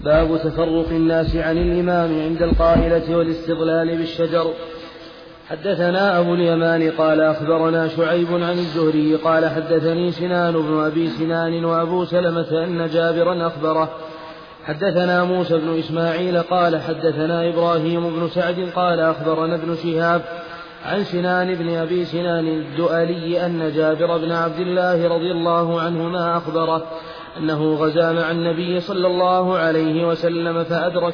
باب تفرق الناس عن الإمام عند القائلة والاستظلال بالشجر. حدثنا أبو اليمان قال أخبرنا شعيب عن الزهري قال حدثني سنان بن أبي سنان وأبو سلمة أن جابرا أخبره. حدثنا موسى بن إسماعيل قال حدثنا إبراهيم بن سعد قال أخبرنا ابن شهاب عن سنان بن أبي سنان الدؤلي أن جابر بن عبد الله رضي الله عنهما أخبره أنه غزا مع النبي صلى الله عليه وسلم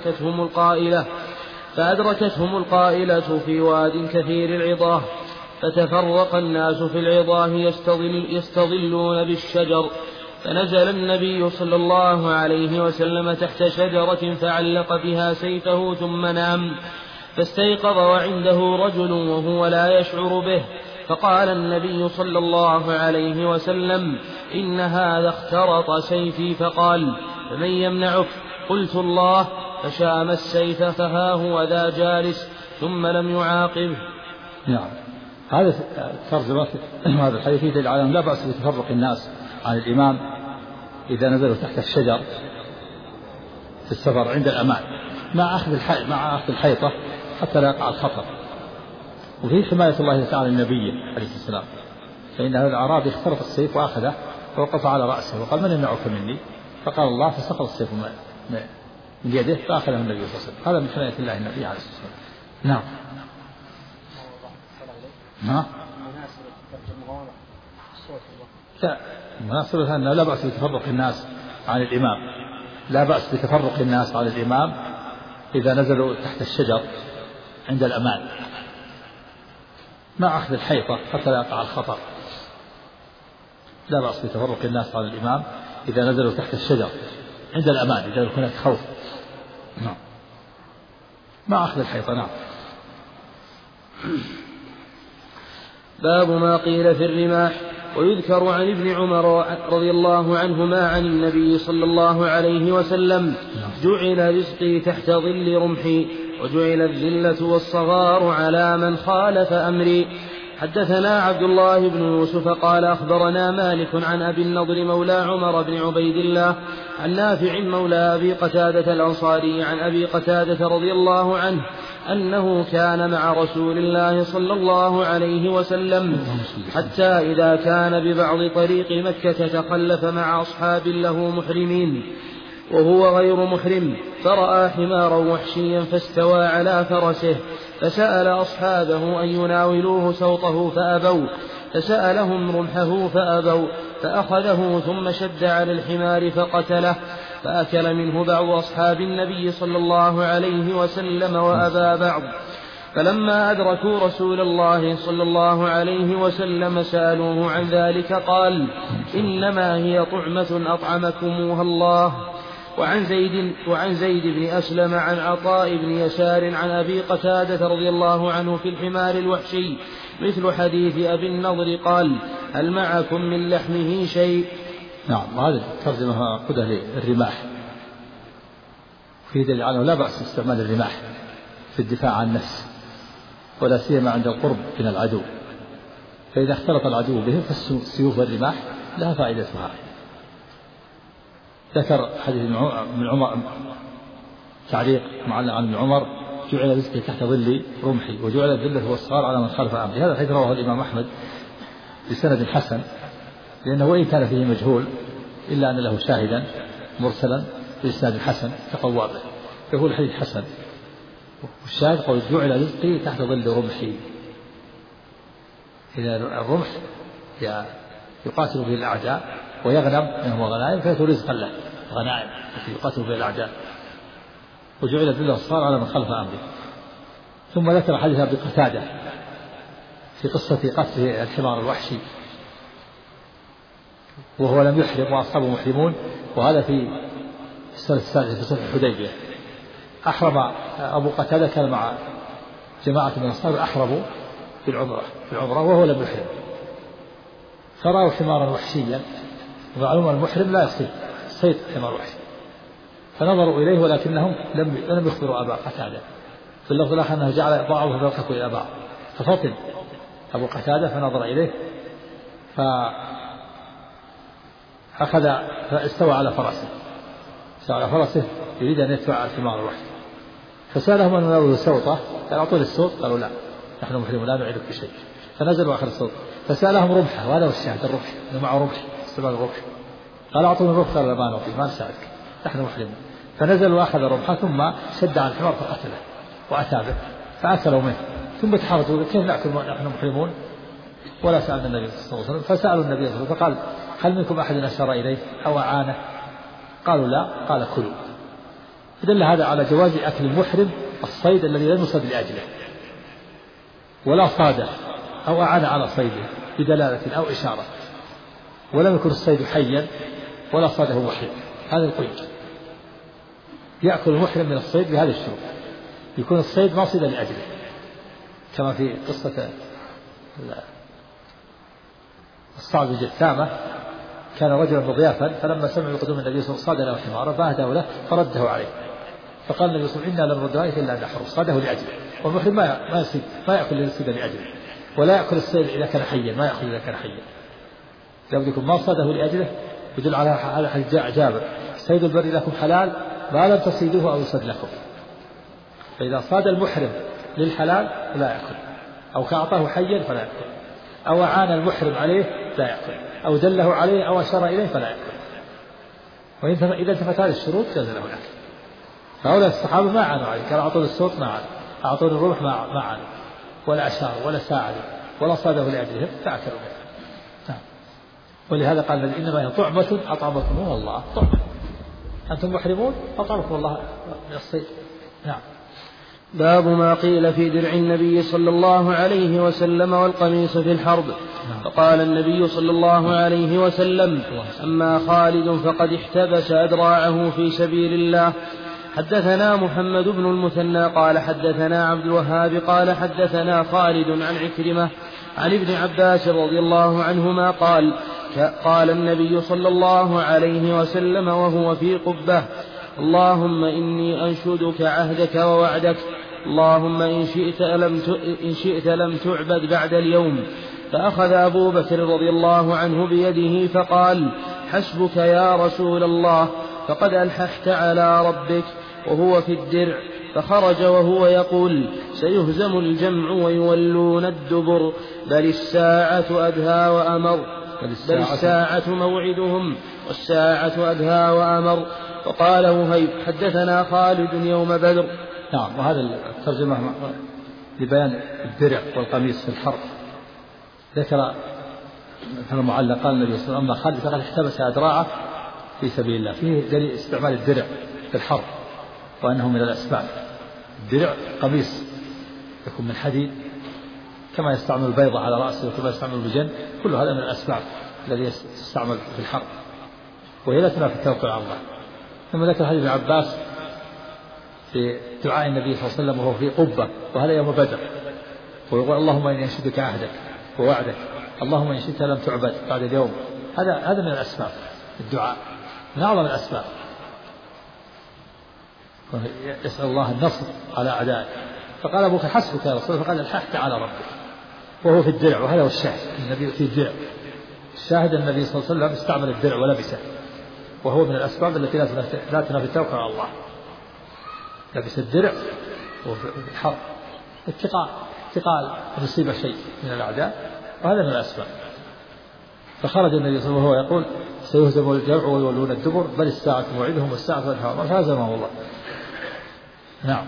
فأدركتهم القائلة في واد كثير العضاه، فتفرق الناس في العضاه يستظلون بالشجر، فنزل النبي صلى الله عليه وسلم تحت شجرة فعلق بها سيفه ثم نام، فاستيقظ وعنده رجل وهو لا يشعر به، فقال النبي صلى الله عليه وسلم: إن هذا اخترط سيفي، فقال: فمن يمنعك؟ قلت: الله، فشام السيف فها هو ذا جالس ثم لم يعاقبه. نعم. هذا ترجمة هذا الحديث يدل على أن لا بأس بتفرق الناس عن الإمام إذا نزلوا تحت الشجر في السفر عند الأمان مع أخذ الحيطة حتى لا يقع الخطر، وفي حماية الله تعالى النبي عليه السلام، فإن هذا الأعرابي اخترق السيف وأخذه ووقف على رأسه وقال: من يمنعك مني؟ فقال: الله، فسقط السيف من يده فأخذه النبي صلى الله عليه وسلم. هذا من حماية الله النبي عليه الصلاة والسلام. نعم. لا، مناسبة أنه لا بأس بتفرق الناس عن الإمام، لا بأس بتفرق الناس عن الإمام إذا نزلوا تحت الشجر عند الأمان مع أخذ الحيطة حتى لا يقع الخطر. لا بأس بتفرق الناس عن الإمام إذا نزلوا تحت الشجر عند الأمان إذا هناك خوف. نعم. مع أخذ الحيطة. نعم. باب ما قيل في الرماح. ويذكر عن ابن عمر رضي الله عنهما عن النبي صلى الله عليه وسلم: جعل رزقي تحت ظل رمحي، وجعل الذلة والصغار على من خالف أمري. حدثنا عبد الله بن يوسف قال أخبرنا مالك عن أبي النضر مولى عمر بن عبيد الله عن نافع مولى أبي قتادة الأنصاري عن أبي قتادة رضي الله عنه أنه كان مع رسول الله صلى الله عليه وسلم حتى إذا كان ببعض طريق مكة تخلف مع أصحاب له محرمين وهو غير محرم، فرأى حمارا وحشيا فاستوى على فرسه، فسأل أصحابه أن يناولوه سوطه فأبوا، فسألهم رمحه فأبوا، فأخذه ثم شد على الحمار فقتله، فأكل منه بعض أصحاب النبي صلى الله عليه وسلم وأبى بعض. فلما أدركوا رسول الله صلى الله عليه وسلم سألوه عن ذلك قال: إنما هي طعمة أطعمكموها الله. وعن زيد بن أسلم عن عطاء بن يسار عن أبي قتادة رضي الله عنه في الحمار الوحشي مثل حديث أبي النضر قال: هل معكم من لحمه شيء؟ نعم. هذه ترجمة قدة للرماح، في دليل على لا بأس باستعمال الرماح في الدفاع عن النفس، ولا سيما عند القرب من العدو، فإذا اختلط العدو بهم فالسيوف والرماح لها فائدتها. ذكر حديث ابن عمر تعليق معلق عن ابن عمر: جعل رزقي تحت ظل رمحي، وجعل الذلة والصغار على من خالف أمري. هذا الحديث رواه الإمام أحمد بسند حسن، لأنه وإن كان فيه مجهول إلا أن له شاهدا مرسلا بإسناد حسن تقوى به، يقول الحديث حسن. والشاهد قول: جعل رزقي تحت ظل رمحي. إذا الرمح يقاتل به الأعداء ويغنم منه غنائم فيكون رزقا له، غنائم التي يقاتل به الأعداء. وجعل الذلة والصغار على من خلف أمره. ثم ذكر حديث أبي قتادة في قصة قتل الحمار الوحشي وهو لم يحرم وأصحابه محرمون، وهذا في السنة السادسة في صلح الحديبية. أحرم أبو قتادة، كان مع جماعة من الأنصار أحرموا في العمرة وهو لم يحرم، فرأوا حمارا وحشيا، ومعلوم المحرم لا يصيد حمار وحشي، فنظروا إليه ولكنهم لم يخبروا أبا قتادة. في اللفظ الآخر أنه جعل بعضهم يركض إلى بعض، ففطن أبو قتادة فنظر إليه فاستوى على فرسه يريد أن يدفع الحمار الوحيد. فسألهم أن يناولوا سوطة، قال أعطوني السوط، قالوا لا نحن محرمون لا نعيدك بشيء. فنزلوا آخر السوط، فسألهم رمحة، وهذا هو الشاهد، الرمح إنه معه رمح، استعمال الرمح. قال أعطوني الرمح، قال ما نعطي ما نساعدك نحن محرمون. فنزل وأخذ الرمحة ثم شد عن الحمار فقتله وأتى به فأكلوا منه. ثم تحرجوا كيف نأكل نحن محرمون ولا سألنا النبي صلى الله عليه وسلم. فسألوا النبي صلى الله عليه وسلم فقال هل منكم أحد أشار إليه أو أعانه؟ قالوا لا. قال كلوا. فدل هذا على جواز أكل المحرم الصيد الذي لم يصد لأجله ولا صاده أو أعان على صيده بدلالة أو إشارة، ولم يكن الصيد حيا ولا صاده محرم. هذا القيد. يأكل المحرم من الصيد بهذا الشروط، يكون الصيد ما صيد لأجله، كما في قصة الصعب بن جثامة. كان رجلا مضيافا فلما سمع بقدوم النبي صلى الله عليه وسلم صاد له حمارا فأهداه له فرده عليه. فقال النبي صلى الله عليه وسلم إنا لم نرده إلا أن نحرم، صاده لأجله. والمحرم ما يأكل الصيد لأجله، ولا يأكل الصيد إذا كان حيا، ما يأكل إذا كان حيا. لابد يكون ما صاده لأجله. يدل على حديث جابر صيد البر لكم حلال ما لم تصيدوه أو يصد لكم. فإذا صاد المحرم للحلال لا يأكل، أو كأعطاه حيا فلا يأكل، أو أعان المحرم عليه لا يأكل، أو دله عليه أو أشار إليه فلا يأكل. وإذا انتفت هذه الشروط جاز له الأكل. فهؤلاء الصحابة ما عانوا عليه، كانوا أعطون الصوت ما عانوا، أعطون الرمح ما عانوا، ولا أشار ولا ساعدوا ولا صاده لأجلهم فأكلوا منه. ولهذا قال إنما هي طعمة أطعمكم الله، طعمة أنتم محرمون أطعمكم الله من الصيد. نعم. باب ما قيل في درع النبي صلى الله عليه وسلم والقميص في الحرب. فقال النبي صلى الله عليه وسلم أما خالد فقد احتبس أدراعه في سبيل الله. حدثنا محمد بن المثنى قال حدثنا عبد الوهاب قال حدثنا خالد عن عكرمة عن ابن عباس رضي الله عنهما قال النبي صلى الله عليه وسلم وهو في قبة اللهم إني أنشدك عهدك ووعدك اللهم إن شئت لم تعبد بعد اليوم. فأخذ أبو بكر رضي الله عنه بيده فقال حسبك يا رسول الله فقد ألححت على ربك وهو في الدرع. فخرج وهو يقول سيهزم الجمع ويولون الدبر بل الساعة أدهى وأمر بل الساعة موعدهم والساعة أدهى وأمر. وقال وهيب حدثنا خالد يوم بدر. نعم. وهذا الترجمة لبيان الدرع والقميص في الحرب. ذكر المعلق قال النبي صلى الله عليه وسلم أما خالد فقد احتبس أدراعه في سبيل الله. فيه دليل استعمال الدرع في الحرب وأنه من الأسباب. الدرع قميص يكون من حديد كما يستعمل البيضة على رأسه وكما يستعمل البجن، كل هذا من الأسباب الذي يستعمل في الحرب، وهي لا تنافي التوكل على الله. ثم ذكر حديث ابن عباس في دعاء النبي صلى الله عليه وسلم وهو في قبة، وهذا يوم بدر، ويقول اللهم إني أنشدك عهدك ووعدك اللهم إن شئت لم تعبد بعد اليوم. هذا من الأسباب. الدعاء من أعظم الأسباب. يسأل الله النصر على أعدائه. فقال أبوك حسبك يا رسول الله فقال الححت على ربك وهو في الدرع. وهذا هو الشاهد، النبي في الدرع. الشاهد النبي صلى الله عليه وسلم استعمل الدرع ولبسه، وهو من الأسباب التي لا تنافي التوكل على الله. لبس الدرع وفي الحرب اتقاء أن يصيب شيء من الأعداء، وهذا من الأسباب. فخرج النبي صلى الله عليه وسلم وهو يقول سيهزم الجمع ويولون الدبر بل الساعة موعدهم والساعة أدهى وأمر. فهزمه الله. نعم.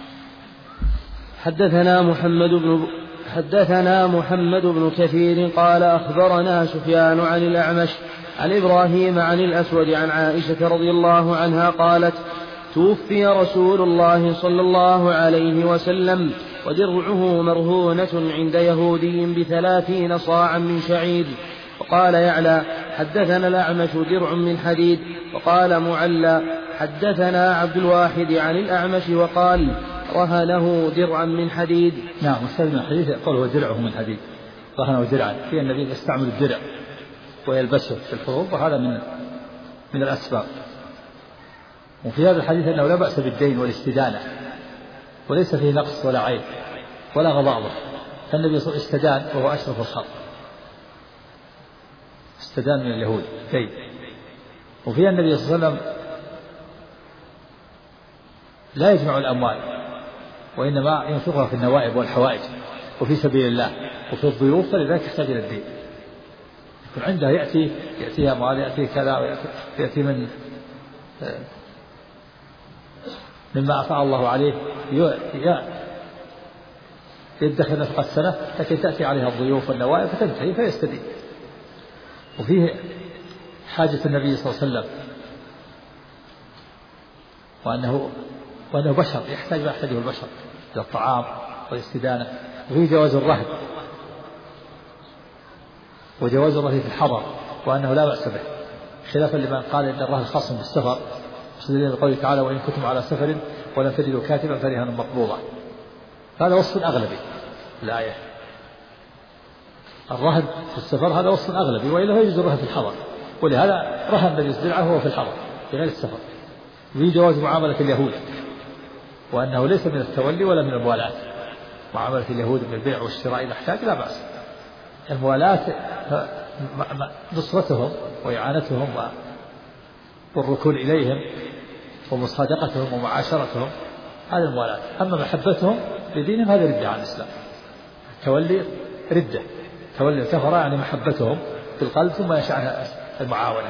حدثنا محمد بن كثير قال أخبرنا سفيان عن الأعمش عن إبراهيم عن الأسود عن عائشة رضي الله عنها قالت توفي رسول الله صلى الله عليه وسلم ودرعه مرهونة عند يهودي ب30 صاعا من شعير. وقال يعلى حدثنا الأعمش درع من حديد. وقال معلى حدثنا عبد الواحد عن الأعمش وقال رهنه درعا من حديد. نعم. مستند الحديث يقول هو درعه من حديد، رهنه درعا، في النبي يستعمل الدرع ويلبسه في الحروب، وهذا من الأسباب. وفي هذا الحديث أنه لا بأس بالدين والاستدانة، وليس فيه نقص ولا عيب ولا غضاضة. فالنبي صلى الله عليه وسلم استدان وهو أشرف الخلق، استدان من اليهود دين. وفي النبي صلى الله عليه وسلم لا يجمع الأموال، وإنما ينفقها في النوائب والحوائج وفي سبيل الله وفي الضيوف، فلذلك يحتاج إلى الدين. يكون عنده يأتيه أموال، يأتيه كذا، يأتي مما أفاء الله عليه، يدخر نفقة السنة، لكن تأتي عليها الضيوف والنوائب فتنتهي فيستدين. وفيه حاجة النبي صلى الله عليه وسلم، وأنه بشر يحتاج ما يحتاجه البشر إلى الطعام والاستدانة. وفيه جواز الرهن وجواز الرهن في الحضر، وأنه لا بأس به، خلافا لمن قال إن الرهن خاص بالسفر، مستدلين بقوله تعالى: وإن كنتم على سفر ولم تجدوا كاتبا فرهان مقبوضة. هذا وصف أغلبي الآية، الرهن في السفر هذا وصف أغلبي، وإلا يجوز الرهن في الحضر، ولهذا رهن الذي يستدعه هو في الحضر في غير السفر. وفي جواز معاملة اليهود، وأنه ليس من التولي ولا من الموالاة. معاملة اليهود من البيع والشراء إذا احتاج لا بأس. الموالاة نصرتهم وإعانتهم والركون إليهم ومصادقتهم ومعاشرتهم، هذا الموالاة. أما محبتهم لدينهم هذا ردة عن الإسلام. تولي ردة، تولي الكفر يعني محبتهم في القلب ثم يشاء المعاونة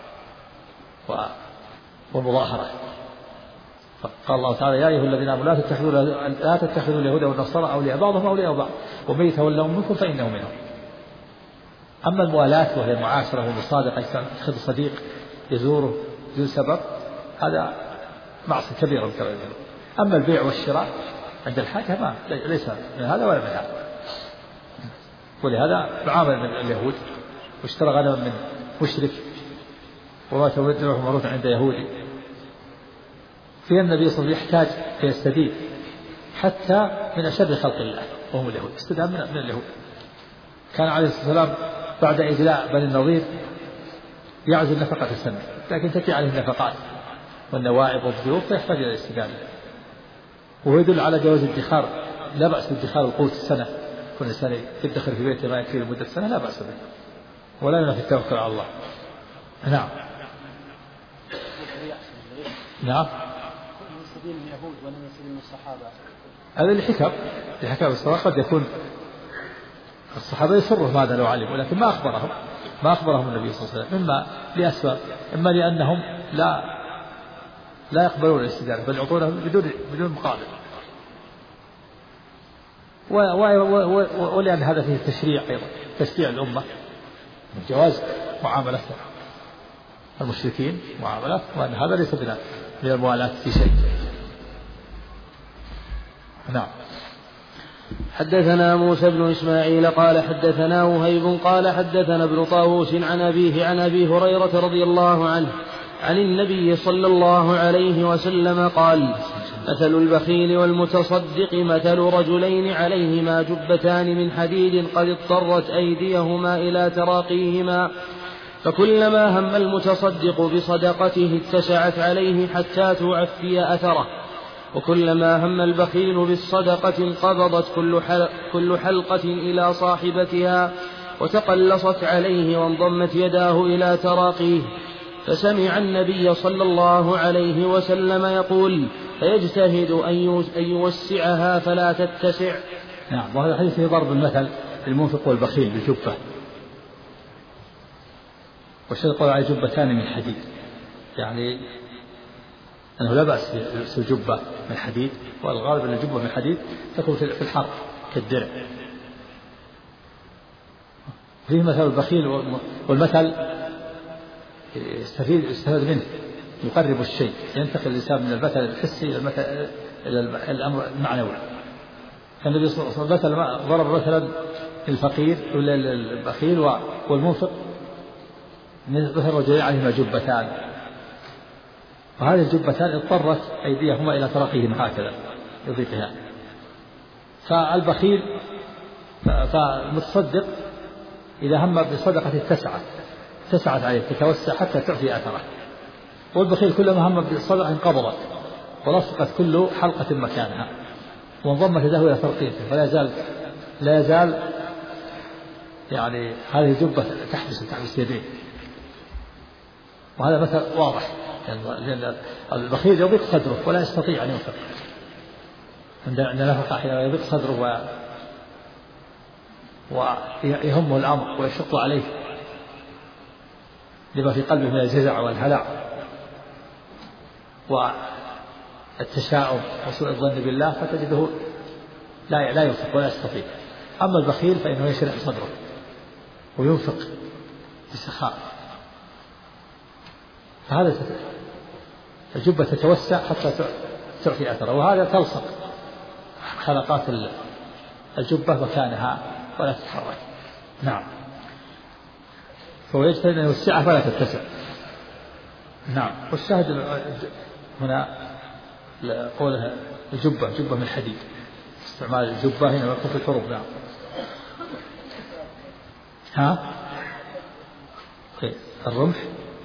والمظاهرة. قال الله تعالى: يا أيها الذين آمنوا لا تتخذوا اليهود والنصارى أولياء بعضهم أولياء بعض ومن يتولهم منكم فإنه منهم. أما الموالاة وهي المعاشرة والمصادقة، يتخذ صديق يزوره بدون سبب، هذا معصية كبيرة من كبائر الذنوب. أما البيع والشراء عند الحاجة ليس من هذا ولا من هذا. ولهذا معامل من اليهود، واشترى غنما من مشرك وما تودعه مروثا عند يهودي. في النبي صلى الله عليه وسلم يحتاج فيستدين حتى من أشد خلق الله وهم اليهود، استدام من اليهود. كان عليه الصلاة والسلام بعد إجلاء بني النضير يعزل نفقة السنة، لكن تأتي عليه النفقات والنوائب والضيوف فيحتاج إلى الاستدامة. وهو يدل على جواز الادخار، لا بأس بادخار القوت السنة، كل إنسان يدخر في بيته ما يكفي لمدة سنة لا بأس به، ولا ينافي التوكل على الله. نعم نعم. من سبيل اليهود ولا من سبيل الصحابة؟ هذا الحكم الصراحة قد يكون الصحابة يسرهم هذا لو علموا، ولكن ما أخبرهم النبي صلى الله عليه وسلم، إما لأسباب، إما لأنهم لا يقبلون الاستدانة بل يعطونه بدون مقابل، ولأن هذا فيه تشريع أيضا، تشريع الأمة من جواز معاملة المشركين معاملة، وأن هذا ليس من الموالاة في شيء. نعم. حدثنا موسى بن إسماعيل قال حدثنا وهيب قال حدثنا ابن طاووس عن أبيه عن أبي هريرة رضي الله عنه عن النبي صلى الله عليه وسلم قال: مثل البخيل والمتصدق مثل رجلين عليهما جبتان من حديد قد اضطرت أيديهما إلى تراقيهما، فكلما هم المتصدق بصدقته اتسعت عليه حتى تعفي أثره، وكلما هم البخيل بالصدقة انقبضت كل حلقة إلى صاحبتها وتقلصت عليه وانضمت يداه إلى تراقيه. فسمع النبي صلى الله عليه وسلم يقول: فيجتهد أن يوسعها فلا تتسع. نعم. وهذا الحديث فيه ضرب المثل المنفق والبخيل بالجبة، والشيخ قال عليه جبتان من حديد، يعني أنه لا بأس بالجبة من حديد، والغالب أن الجبة من حديد تكون في الحرب كالدرع. فيه مثل البخيل، والمثل يستفاد منه يقرب الشيء، ينتقل الإنسان من المثل الحسي إلى الأمر المعنوي. النبي صلى الله عليه وسلم ضرب مثلا الفقير ولا البخيل والمنفق مثل رجلين عليهما جبتان، وهذه الجبتان اضطرت أيديهما إلى ترقيهما هكذا يضيقها. فالبخيل فالمتصدق إذا هم بصدقة اتسعت عليه، تتوسع حتى تعفي أثره. والبخيل كلما هم بالصدقة انقبضت ولصقت كل حلقة مكانها وانضمت يده إلى ترقيته، فلا يزال يعني هذه الجبة تحبس يديه. وهذا مثل واضح، لأن البخيل يضيق صدره ولا يستطيع أن ينفق، عند نفقة حين يضيق صدره ويهمه الأمر ويشق عليه لما في قلبه من الجزع والهلع والتشاؤم وسوء الظن بالله، فتجده لا ينفق ولا يستطيع. أما البخيل فإنه يشرح صدره وينفق بسخاء، فهذا الجبة تتوسع حتى تعطي أثره، وهذا تلصق خلقات الجبة مكانها ولا تتحرك. نعم، فهو يجتهد أن يوسعها فلا تتسع. نعم، والشاهد هنا قولها جبة من حديد، استعمال الجبة هنا يكون في الحروب. نعم. الرمح.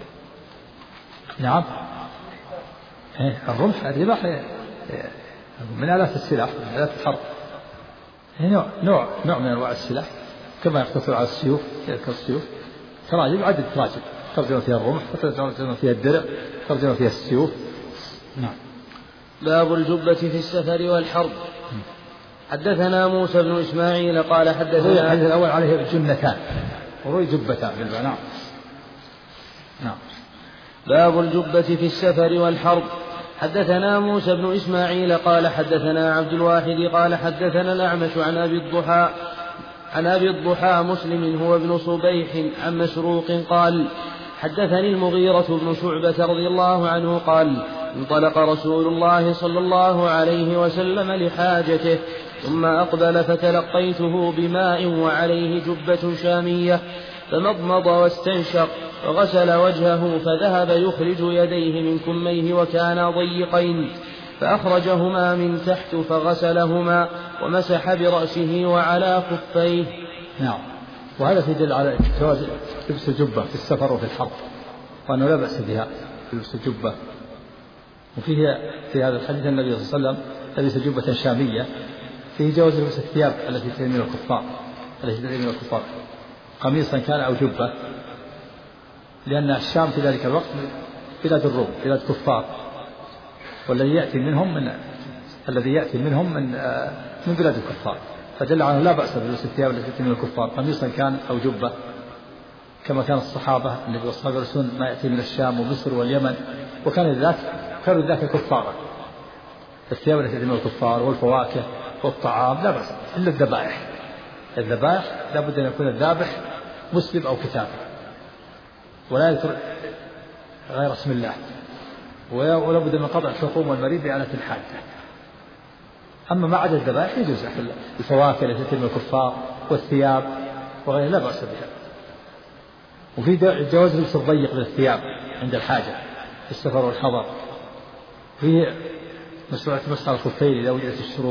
نعم، الرمح الرمح من آلات السلاح، من آلات الحرب، نوع من أنواع السلاح، كما يقتصر على السيوف كالسيوف، تراجم عدد تراجم ترجم فيها الرمح، ترجم فيها الدرع، ترجم فيها السيوف. نعم. باب الجبة في السفر والحرب. حدثنا موسى بن إسماعيل قال حدثنا الحديث الأول عليه جنتان وروي جبتان بالبناء. نعم. نعم. باب الجبة في السفر والحرب. حدثنا موسى بن إسماعيل قال حدثنا عبد الواحد قال حدثنا الأعمش عن أبي الضحى مسلم هو ابن صبيح عن مسروق قال حدثني المغيرة بن شعبة رضي الله عنه قال انطلق رسول الله صلى الله عليه وسلم لحاجته ثم أقبل فتلقيته بماء وعليه جبة شامية فمضمض واستنشق وغسل وجهه فذهب يخرج يديه من كميه وكانا ضيقين فأخرجهما من تحت فغسلهما ومسح برأسه وعلى خفيه. نعم. وهذا في دل على جواز لبس الجبة في السفر وفي الحرب، وأنه لا بأس بها لبس الجبة. وفيه في هذا الحديث النبي صلى الله عليه وسلم لبس جبة شامية، فيه جواز لبس الثياب التي تلمين الكفار قميصا كان أو جبة، لأن الشام في ذلك الوقت بلاد الروم، بلاد كفار، والذي يأتي منهم من بلاد الكفار، فدل على لا بأس بلبس الثياب التي تأتي من الكفار قميصا كان أو جبة، كما كان الصحابة النبي والصحابة يرسلون ما يأتي من الشام ومصر واليمن، كانوا ذاك كفارا. الثياب التي تأتي من الكفار والفواكه والطعام لا بأس، إلا الذبائح لا بد أن يكون الذابح مسلم أو كتاب، ولا يذكر غير اسم الله، ولا بد من قطع الحقوم والمريض بآلة الحاجة. أما ما عدا الذبائح يجوز الفواكه التي تأتي من الكفار والثياب وغيرها لا بأس بها. وفي جواز لبس الضيق من الثياب عند الحاجة في السفر والحضر، فيه مشروعية مسح الخفين إذا وجدت الشروط.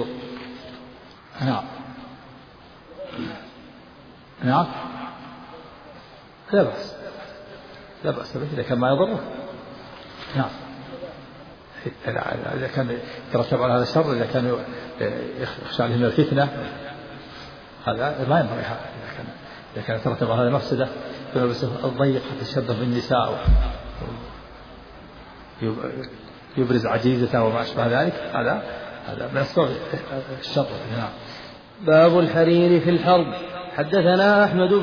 نعم لا بأس به إذا كان ما يضره. نعم، إذا كان يترتب على هذا الشر، إذا كان يخشى عليه من الفتنة، هذا ما ينبغي. إذا كان يترتب على هذا المفسدة يلبس الضيق حتى يشبه بالنساء يبرز عجيزته وما أشبه ذلك، هذا من أسباب الشر. نعم. باب الحرير في الحرب. حدثنا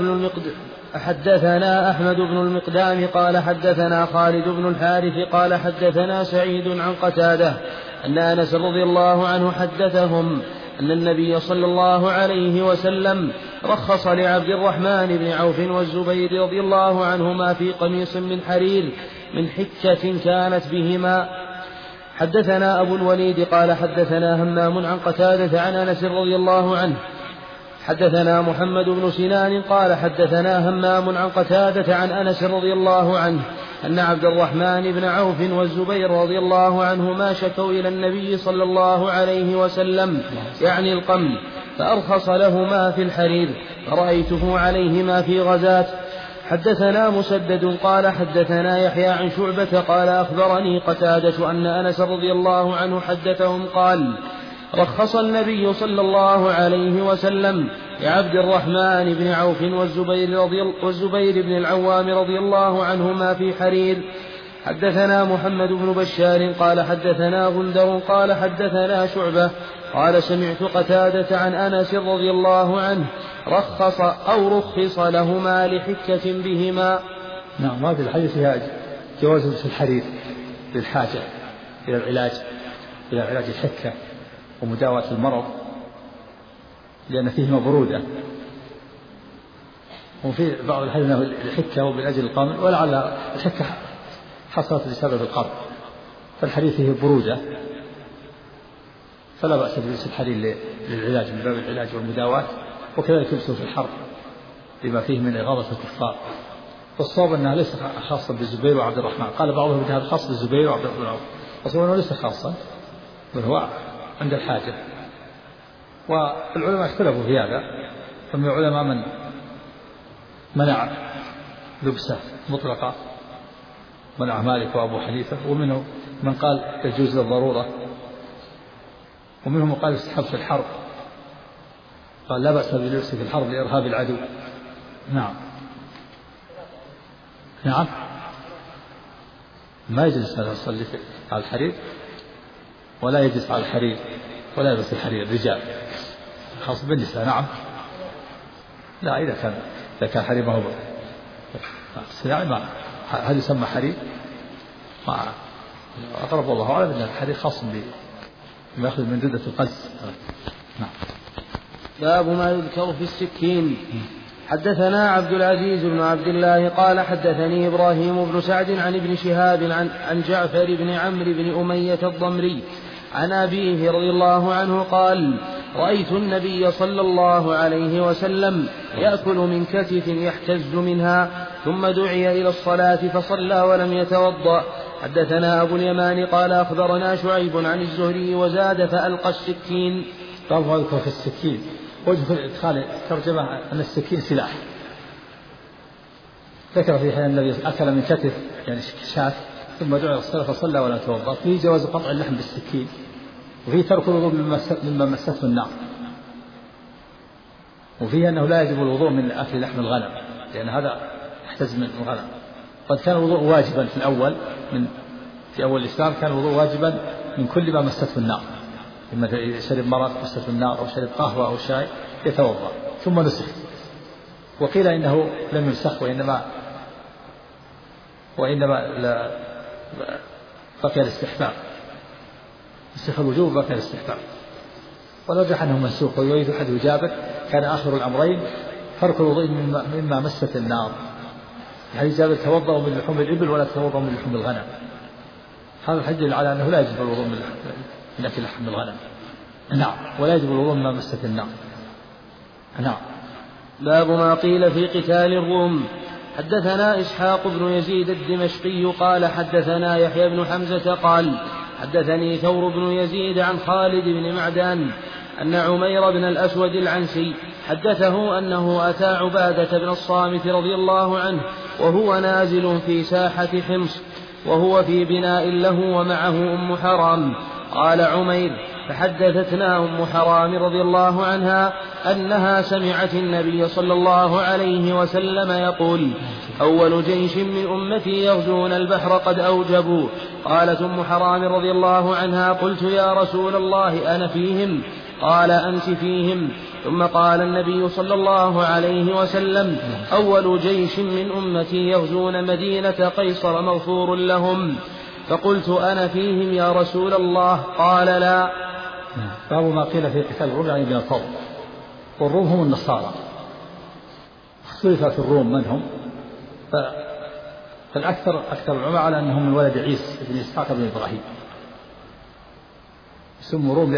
أحمد بن المقدام قال حدثنا خالد بن الحارث قال حدثنا سعيد عن قتادة أن أنس رضي الله عنه حدثهم أن النبي صلى الله عليه وسلم رخص لعبد الرحمن بن عوف والزبير رضي الله عنهما في قميص من حرير من حكة كانت بهما. حدثنا أبو الوليد قال حدثنا همام عن قتادة عن أنس رضي الله عنه. حدثنا محمد بن سنان قال حدثنا همام عن قتادة عن أنس رضي الله عنه أن عبد الرحمن بن عوف والزبير رضي الله عنهما شكوا إلى النبي صلى الله عليه وسلم يعني القمل، فأرخص لهما في الحرير فرأيته عليهما في غزاة. حدثنا مسدد قال حدثنا يحيى عن شعبة قال أخبرني قتادة أن أنس رضي الله عنه حدثهم قال رخص النبي صلى الله عليه وسلم لعبد الرحمن بن عوف والزبير بن العوام رضي الله عنهما في حرير حدثنا محمد بن بشار قال حدثنا غندر قال حدثنا شعبة قال سمعت قتادة عن أنس رضي الله عنه رخص لهما لحكة بهما. نعم. هذه الحديث فيها جواز لبس الحرير للحاجة إلى علاج الحكة ومداواة المرض، لأن فيهما برودة. وفي بعض الحديث أنه الحكة ومن أجل القمل، ولعل الحكة حصلت بسبب القرض، فالحرير فيه برودة، فلا بأس بلبس الحرير للعلاج من باب العلاج والمداواة، وكذلك يلبسه في الحرب لما فيه من إغاظة الكفار. والصواب أنها ليس خاصة بالزبير وعبد الرحمن، قال بعضهم إنها خاص بالزبير وعبد الرحمن، والصواب أنه ليس خاصا بل هو عند الحاجة. والعلماء اختلفوا في هذا، فمن العلماء من منع لبسه مطلقة، منع مالك وأبو حنيفة، ومنهم من قال يجوز للضرورة، ومنهم من قال يستحب في الحرب، قال لا بأس بلبسه في الحرب لإرهاب العدو. نعم. نعم. ما يجلس هذا يصلي على الحرير، ولا يجلس على الحرير، ولا يلبس الحرير الرجال، خاص بالنساء. نعم. لا، إذا كان حرير ما هو الصناعي، ما هل يسمى حرير؟ ما أقرب والله أعلم أن الحرير خاص بما يأخذ من ردة القز. نعم. باب ما يذكر في السكين. حدثنا عبد العزيز بن عبد الله قال حدثني إبراهيم بن سعد عن ابن شهاب عن جعفر بن عمرو بن أمية الضمري عن أبيه رضي الله عنه قال رأيت النبي صلى الله عليه وسلم يأكل من كتف يحتز منها، ثم دعي إلى الصلاة فصلى ولم يتوضأ. حدثنا أبو اليمان قال أخبرنا شعيب عن الزهري وزاد فألقى السكين. قال ما يذكر في السكين، وجه إدخال ترجمة أن السكين سلاح. ذكر في حين النبي أكل من كتف يعني شاة، ثم دعا إلى الصلاة فصلى ولا توضأ. فيه جواز قطع اللحم بالسكين، وفيه ترك الوضوء مما مسته النار، وفيه أنه لا يجب الوضوء من أكل لحم الغنم، لأن هذا يحتز من الغنم. قد كان الوضوء واجبا في الأول، في أول الإسلام كان الوضوء واجبا من كل ما مسته النار، إما شرب مرق مسته النار أو شرب قهوة أو شاي يتوضأ، ثم نسخ. وقيل إنه لم ينسخ، وإنما بقي الاستحباب، نسخ الوجوب بقي الاستحباب. ورجح أنه منسوخ. ويريد حديث جابر كان آخر الأمرين ترك الوضوء مما مست النار. حديث جابر توضأ من لحوم الإبل ولا توضأ من لحوم الغنم. هذا الحديث على أنه لا يجب الوضوء من أكل لحم الغنم. نعم. ولا يجب الوضوء مما مست النار. نعم. باب ما قيل في قتال الروم. حدثنا إسحاق بن يزيد الدمشقي قال حدثنا يحيى بن حمزة قال حدثني ثور بن يزيد عن خالد بن معدان أن عمير بن الأسود العنسي حدثه أنه أتى عبادة بن الصامت رضي الله عنه وهو نازل في ساحة حمص، وهو في بناء له ومعه أم حرام. قال عمير فحدثتنا أم حرام رضي الله عنها أنها سمعت النبي صلى الله عليه وسلم يقول أول جيش من أمتي يغزون البحر قد أوجبوا. قالت أم حرام رضي الله عنها قلت يا رسول الله أنا فيهم؟ قال أنت فيهم. ثم قال النبي صلى الله عليه وسلم أول جيش من أمتي يغزون مدينة قيصر مغفور لهم. فقلت أنا فيهم يا رسول الله؟ قال لا. باب ما قيل في قتال الروم يعني بن الفضل. والروم هم النصارى، اختلف في الروم من هم، فالأكثر العلماء على أنهم من ولد عيسى بن إسحاق بن إبراهيم، يسموا روم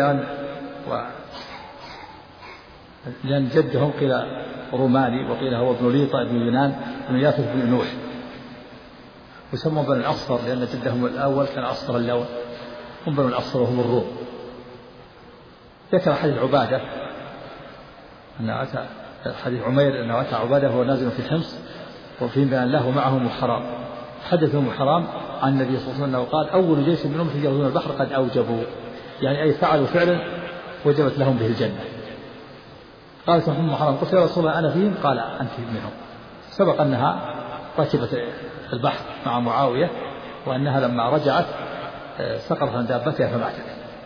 لأن جدهم قيل روماني، وقيل هو ابن ليطة ابن يونان ابن يافث بن نوح، وسموا بني الأصفر لأن جدهم الأول كان أصفر اللون، هم بني الأصفر وهم الروم. ذكر حديث عبادة أن أتى حديث عمير أنه أتى عبادة وهو نازل في حمص وفي بناء الله ومعه أم حرام. حدث أم حرام عن النبي صلى الله عليه وسلم قال أول جيش من أمتي يغزون البحر قد أوجبوا، يعني أي فعلوا فعلا وجبت لهم به الجنة. قالت أم حرام قلت يا رسول الله أنا فيهم؟ قال أنت منهم. سبق أنها ركبت البحر مع معاوية وأنها لما رجعت سقطت عن دابتها فماتت.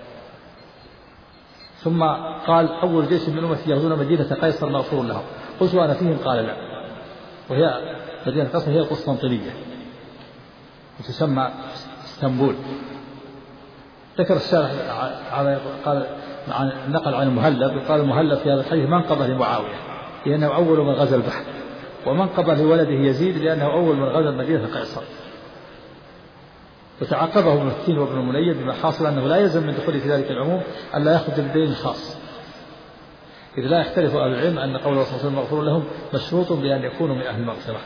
ثم قال أول جيش من أمتي يغزون مدينة قيصر مغفور لهم، قلت وأنا فيهم؟ قال لا، وهي مدينة قيصر هي القسطنطينية وتسمى اسطنبول. ذكر الشارح قال نقل عن المهلب، قال المهلب في هذا الحديث منقبة لمعاوية لأنه أول من غزا البحر، ومنقبة لولده يزيد لأنه أول من غزا مدينة قيصر. وتعقبه ابن التين وابن المنيب بما حاصل أنه لا يلزم من دخول في ذلك العموم أن لا يأخذ بالدين الخاص، إذ لا يختلف أهل العلم أن قول الرسول صلى الله عليه وسلم مغفور لهم مشروط بأن يكونوا من أهل المغفرة.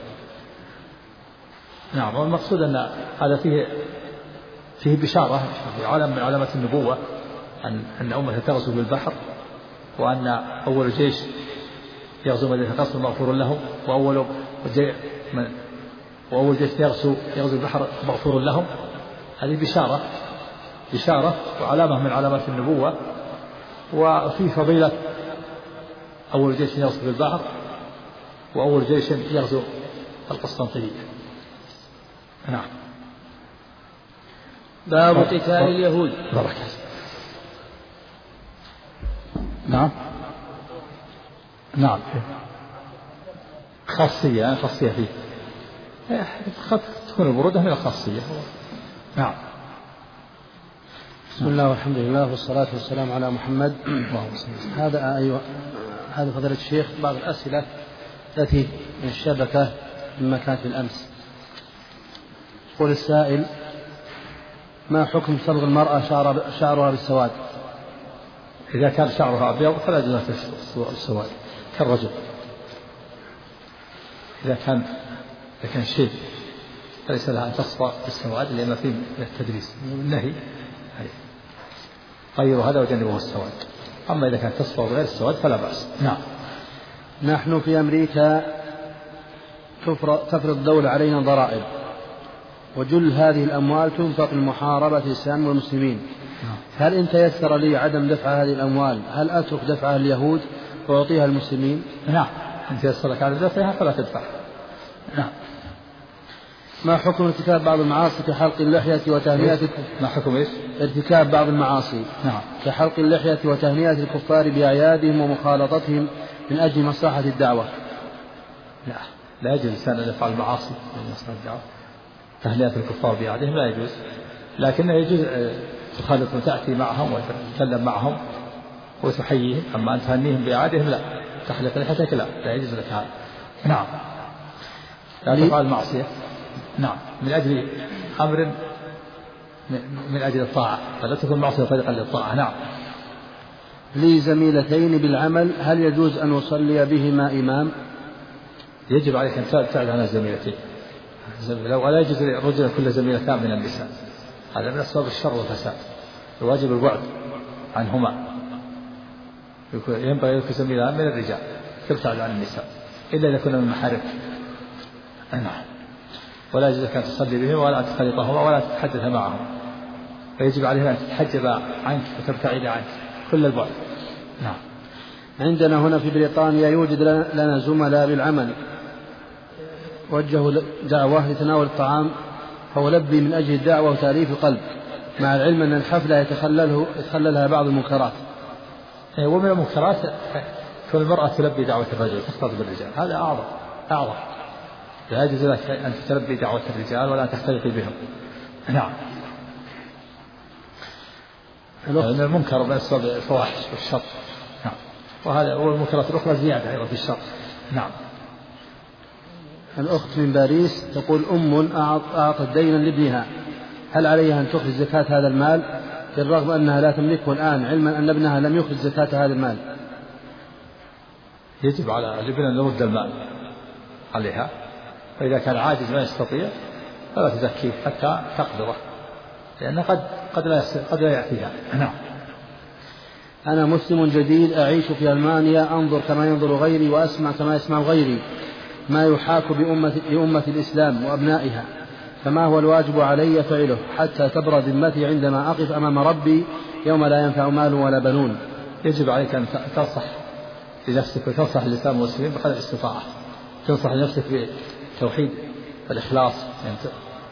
نعم. والمقصود أن هذا فيه بشارة في علم من علامات النبوة أن أمة تغزو بالبحر، وأن أول جيش يغزو مدينة قيصر مغفور لهم، وأول جيش يغزو البحر مغفور لهم. هذه بشارة وعلامة من علامات النبوة. وفي فضيلة أول جيش يغزو بالبحر وأول جيش يغزو القسطنطينية. نعم. باب قتال اليهود. بركة. نعم. نعم. خاصية فيه قد تكون البرودة من الخاصية. نعم. بسم الله والحمد لله والصلاة والسلام على محمد. هذا فضيلة الشيخ بعض الأسئلة التي من الشبكة مما كانت بالأمس. يقول السائل: ما حكم صبغ المرأة شعرها بالسواد؟ إذا كان شعرها أبيض فلا يجوز السواد كالرجل. إذا كان شيء فليس لها أن تصفى بالسواد لما فيه من التدريس النهي، غيروا هذا وجنبوا السواد. أما إذا كانت تصفى بغير السواد فلا بأس. نعم. نحن في أمريكا تفرض الدولة علينا ضرائب، وجل هذه الأموال تنفق لمحاربة الإسلام والمسلمين. هل إن تيسر لي عدم دفع هذه الأموال هل أترك دفعها اليهود وأعطيها المسلمين؟ نعم. إن تيسر لك على دفعها فلا تدفع. نعم. ما حكم ارتكاب بعض المعاصي كحلق اللحية وتهنئة؟ ما حكم إيش؟ ارتكاب بعض المعاصي. نعم. كحلق اللحية وتهنئة الكفار بأعيادهم ومخالطتهم من أجل مصلحة الدعوة. لا يجوز الإنسان أن يفعل المعاصي من مصلحة الدعوة. تهنئة الكفار بأعيادهم لا يجوز، لكنه يجوز تخالط وتأتي معهم وتتكلم معهم وتحييهم. أما أن تهنيهم بأعيادهم لا، تحلق لحيتك لا يجوز لك هذا. نعم. لا تفعل المعصية. نعم. من أجل أمر من أجل الطاعة، فلا تكون معصية طريقا للطاعة. نعم. لي زميلتين بالعمل، هل يجوز أن أصلي بهما إمام؟ يجب عليك أن تبتعد عن الزميلتين، ولا يجوز للرجل كل زميلتان من النساء، هذا من أسباب الشر والفساد. الواجب البعد عنهما. ينبغي لك زميلان من الرجال، تبتعد عن النساء إلا إذا كنا من محارم. نعم. ولا يجوز أن تصلي بهم ولا أن تخالطهما ولا تتحدث معهم، فيجب عليهم أن تتحجب عنك وتبتعد عنك كل البعد. نعم. عندنا هنا في بريطانيا يوجد لنا زملاء بالعمل وجهوا دعوة لتناول الطعام، فولبي من أجل الدعوة وتأليف القلب، مع العلم أن الحفلة يتخللها بعض المنكرات. ومن المنكرات كون المرأة تلبي دعوة الرجل تختلط بالرجال، هذا أعظم. لا يجوز لك أن تلبي دعوة الرجال ولا تختلط بهم. نعم. لأن المنكر من أسباب الفواحش والشر. نعم. وهذا والمنكرات الأخرى زيادة أيضا في الشر. نعم. الأخت من باريس تقول: أعطت دينا لابنها، هل عليها أن تخرج زكاة هذا المال بالرغم أنها لا تملكه الآن، علما أن ابنها لم يخرج زكاة هذا المال؟ يجب على الابن أن يرد المال عليها، فإذا كان عاجز ما يستطيع فلا تزكيه حتى تقدره، لأن قد لا يأتيها. نعم. أنا مسلم جديد أعيش في ألمانيا، أنظر كما ينظر غيري وأسمع كما يسمع غيري ما يحاك بأمة الإسلام وأبنائها، فما هو الواجب علي فعله حتى تبرى ذمتي عندما أقف أمام ربي يوم لا ينفع مال ولا بنون؟ يجب عليك أن تنصح لنفسك وتنصح للإسلام والمسلمين بقدر الاستطاعة. تنصح لنفسك بالتوحيد والإخلاص، يعني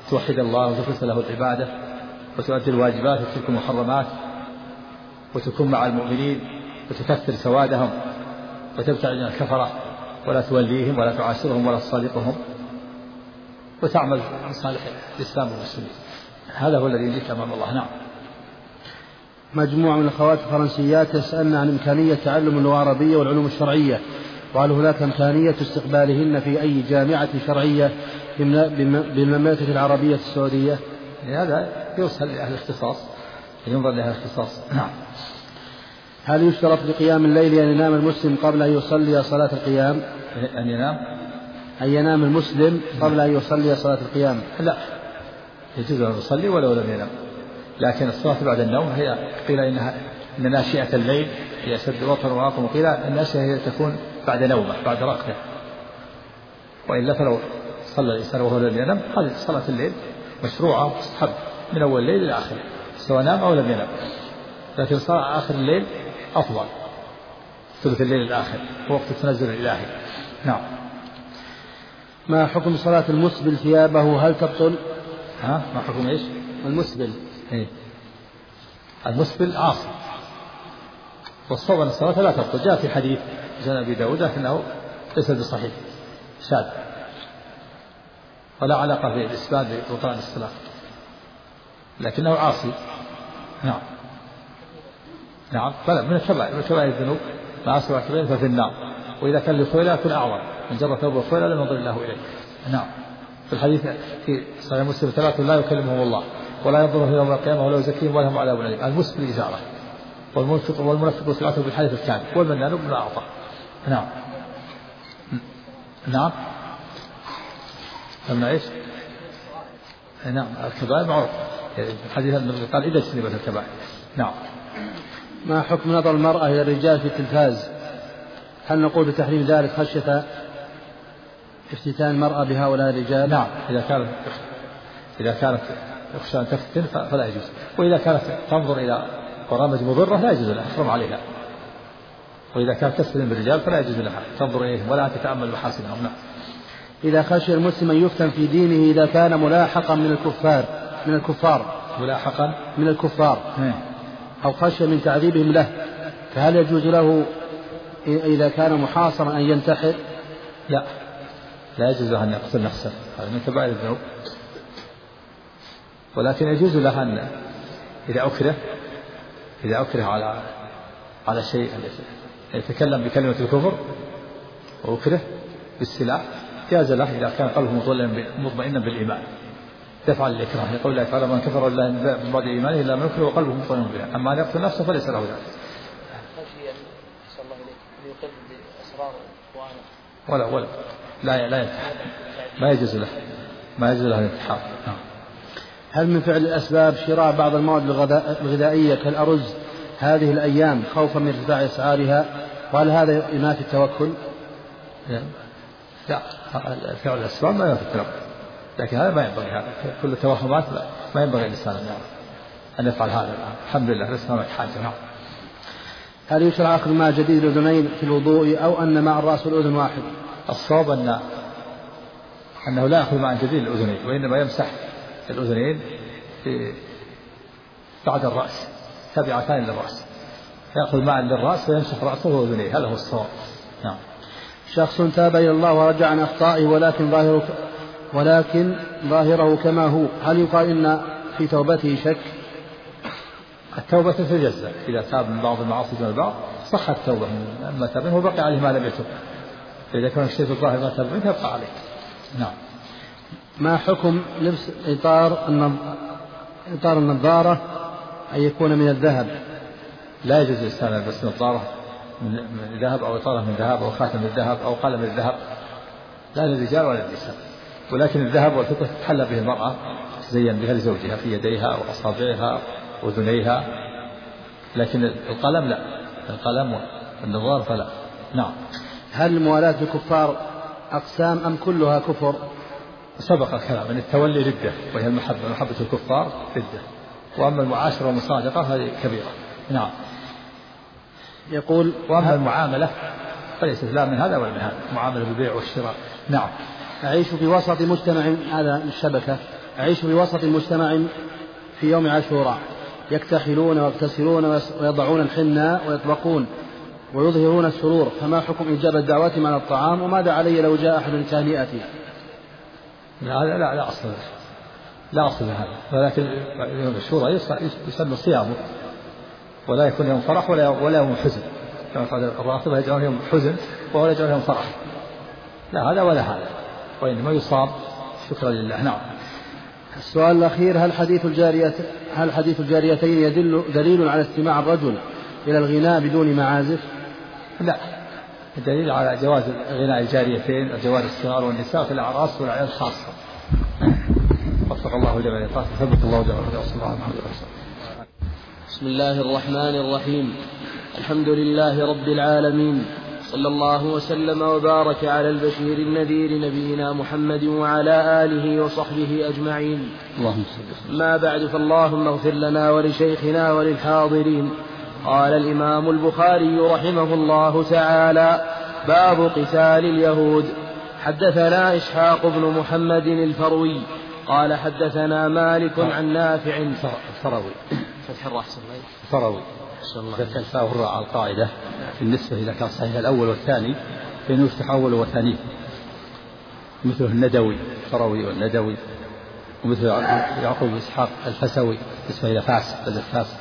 توحد الله وتخلص له العبادة وتؤدي الواجبات وتترك المحرمات وتكون مع المؤمنين وتكثر سوادهم وتبتعد عن الكفرة ولا توليهم ولا تعاشرهم ولا تصادقهم وتعمل بصالح الإسلام والمسلمين. هذا هو الذي يجيك أمام الله. نعم. مجموعة من الأخوات الفرنسيات يسألن عن إمكانية تعلم اللغة العربية والعلوم الشرعية، وهل هناك إمكانية استقبالهن في أي جامعة شرعية بالمملكة العربية السعودية؟ هذا يرسل لأهل الاختصاص، ينظر لأهل الاختصاص. نعم. هل يشترط لقيام الليل أن ينام المسلم قبل أن يصلي صلاة القيام؟ أن ينام المسلم قبل أن يصلي صلاة القيام؟ لا، يجوز أن يصلي ولو لم ينام، لكن الصلاة بعد النوم هي قيل إن ناشئة الليل هي أشد وطر وأقوم، وقيل الناشئة هي تكون بعد نومه بعد رقده، وإلا فلو صلى الإنسان وهو لم ينام هذه صلاة الليل مشروعة تستحب من أول الليل إلى آخره سواء نام أو لم ينام، لكن صلاة آخر الليل أفضل، ثلث الليل الآخر وقت التنزل الإلهي. نعم. ما حكم صلاة المسبل ثيابه هل تبطل؟ ما حكم إيش؟ المسبل. إيه؟ المسبل عاصي، والصواب أن الصلاة لا تبطل. جاء في حديث جاء أبي داود لكنه ليس بصحيح، شاذ ولا علاقة بالإسبال ببطلان الصلاة، لكنه عاصي. نعم. نعم. بلى من كبائر الذنوب ما أصبح كبير ففي النار، وإذا كان لخيلة يكون أعظم، من جر ثوبه خيلة لم ينظر الله إليه. نعم. في الحديث في صحيح مسلم 3 لا يكلمهم الله ولا ينظر في يوم القيامة ولا يزكيهم ولهم عذاب أليم: المسبل إزارة، والمنفق سلعته بالحديث الكامل، والمنان بما أعطى. نعم. نعم. أما إيش؟ نعم. الكبائر معروف، الحديث النبي قال إذا اجتنبت الكبائر. نعم. ما حكم نظر المرأة إلى الرجال في التلفاز؟ هل نقول بتحريم ذلك خشية افتتان المرأة بهؤلاء الرجال؟ نعم. إذا كانت يخشى أن تفتن فلا يجوز، وإذا كانت تنظر إلى برامج مضرة لا يجوز لها، حرم عليها. وإذا كانت تفتن بالرجال فلا يجوز لها تنظر إليهم ولا تتأمل محاسنهم. نعم. إذا خشي المسلم أن يفتن في دينه إذا كان ملاحقا من الكفار ملاحقا من الكفار أو خشي من تعذيبهم له، فهل يجوز له إذا كان محاصرا أن ينتحر؟ لا يجوز له أن يقتل نفسه، هذا من كبائر الذنوب، ولكن يجوز له أن إذا أكره على شيء يتكلم بكلمة الكفر وأكره بالسلاح جاز له إذا كان قلبه مطمئنا بالإيمان دفعا للإكراه، يقول الله تعالى: من كفر بالله من بعد إيمانه إلا من يكره وقلبه مطمئن بالله، أما أن يقتل نفسه فليس له ذلك. ولا لا ينتحر، ما يجوز له الانتحار. هل من فعل الأسباب شراء بعض المواد الغذائية كالأرز هذه الأيام خوفا من ارتفاع أسعارها، وهل هذا ينافي التوكل؟ لا، فعل الأسباب ما ينافي التوكل، لكن هذا ما ينبغي، هذا كل التوهمات ما ينبغي الإنسان أن يفعل هذا. الحمد لله لسنا حاجة. نعم. هل يشرع أخذ ماء جديد الأذنين في الوضوء أو أن ماء الرأس والأذن واحد؟ الصواب أنه لا يأخذ ماء جديد الأذنين، وإنما يمسح الأذنين بعد الرأس تبعتان للرأس، يأخذ ماء للرأس ويمسح رأسه وأذنيه، هذا هو الصواب. نعم. شخص تاب إلى الله ورجع عن أخطائه ولكن ظاهره كما هو، هل يقال إن في توبته شك؟ التوبة تتجزأ، إذا تاب من بعض المعاصي دون البعض صحت التوبة، أما تاب منه بقي عليه ما لم يتب، فإذا كان الشيء الظاهر ما تاب منه يبقى عليه. نعم. ما حكم لبس إطار النظارة أن يكون من الذهب؟ لا يجوز الإنسان يلبس نظارة من ذهب أو إطارة من ذهب أو خاتم من ذهب أو قلم من الذهب، لا للرجال ولا للنساء، ولكن الذهب والفضة تحلى به المرأة تزين بها لزوجها في يديها وأصابعها وأذنيها، لكن القلم لا، القلم والنظار فلا. نعم. هل موالاة الكفار أقسام أم كلها كفر؟ سبق الكلام أن التولي ردة، وهي محبة الكفار ردة، وأما المعاشرة والمصادقة هذه كبيرة. نعم. يقول: وأما المعاملة فليست لا من هذا ولا من هذا، معاملة بالبيع والشراء. نعم. أعيش في وسط مجتمع، هذا الشبكة، أعيش في وسط مجتمع في يوم عاشوراء يكتحلون ويغتسلون ويضعون الحنة ويطبقون ويظهرون السرور، فما حكم إجابة دعوتي مع الطعام، وماذا علي لو جاء أحد لتهنئتي؟ لا أصل هذا، ولكن يوم العاشوراء يسمى صيامه، ولا يكون يوم فرح ولا يوم حزن، كما قال الرافضة يجعلون يوم حزن ولا يجعلون يوم فرح. لا هذا ولا هذا، وإنما يصام شكرا لله. نعم. السؤال الأخير: هل حديث الجاريتين دليل على استماع الرجل إلى الغناء بدون معازف؟ لا، الدليل على جواز غناء الجاريتين وجواز الصغار والنساء في الأعراس والأعياد خاصة. وفق الله جميع الطاعة، ثبت الله جميع الصلاة. بسم الله الرحمن الرحيم. الحمد لله رب العالمين، صلى الله وسلم وبارك على البشير النذير نبينا محمد وعلى آله وصحبه أجمعين. ما بعد، فاللهم اغفر لنا ولشيخنا وللحاضرين. قال الإمام البخاري رحمه الله تعالى: باب قتال اليهود. حدثنا إسحاق بن محمد الفروي قال حدثنا مالك عن نافع. الفروي فتح الرأس الفروي كان فاء على القاعدة بالنسبة إذا كان صحيح الأول والثاني، فإنه يفتح أول وثاني، مثل الندوي الفروي والندوي، ومثل يعقوب إسحاق الفسوي بالنسبة إلى فاس بدل فاس.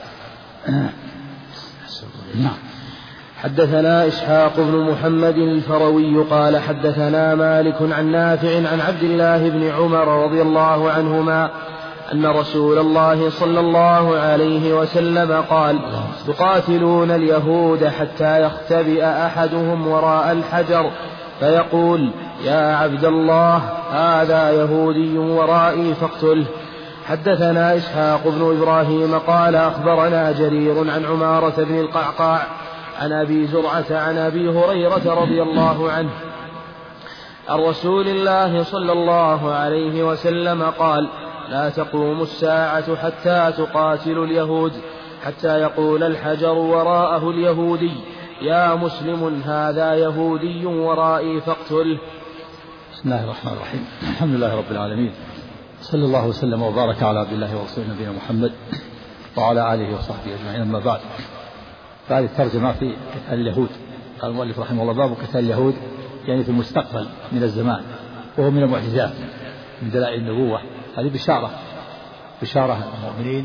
نعم. حدثنا إسحاق بن محمد الفروي قال حدثنا مالك عن نافع عن عبد الله بن عمر رضي الله عنهما أن رسول الله صلى الله عليه وسلم قال: تقاتلون اليهود حتى يختبئ أحدهم وراء الحجر فيقول: يا عبد الله هذا يهودي ورائي فاقتله. حدثنا إسحاق بن إبراهيم قال أخبرنا جرير عن عمارة بن القعقاع عن أبي زرعة عن أبي هريرة رضي الله عنه عن رسول الله صلى الله عليه وسلم قال: لا تقوم الساعة حتى تقاتل اليهود حتى يقول الحجر وراءه اليهودي: يا مسلم هذا يهودي ورائي فاقتله. بسم الله الرحمن الرحيم. الحمد لله رب العالمين، صلى الله وسلم وبارك على عبد الله ورسوله نبينا محمد وعلى آله وصحبه أجمعين. أما بعد، هذه الترجمة في قتال اليهود. قال المؤلف رحمه الله: باب قتال اليهود، يعني في المستقبل من الزمان، وهو من المعجزات من دلائل النبوة. هذه بشارة المؤمنين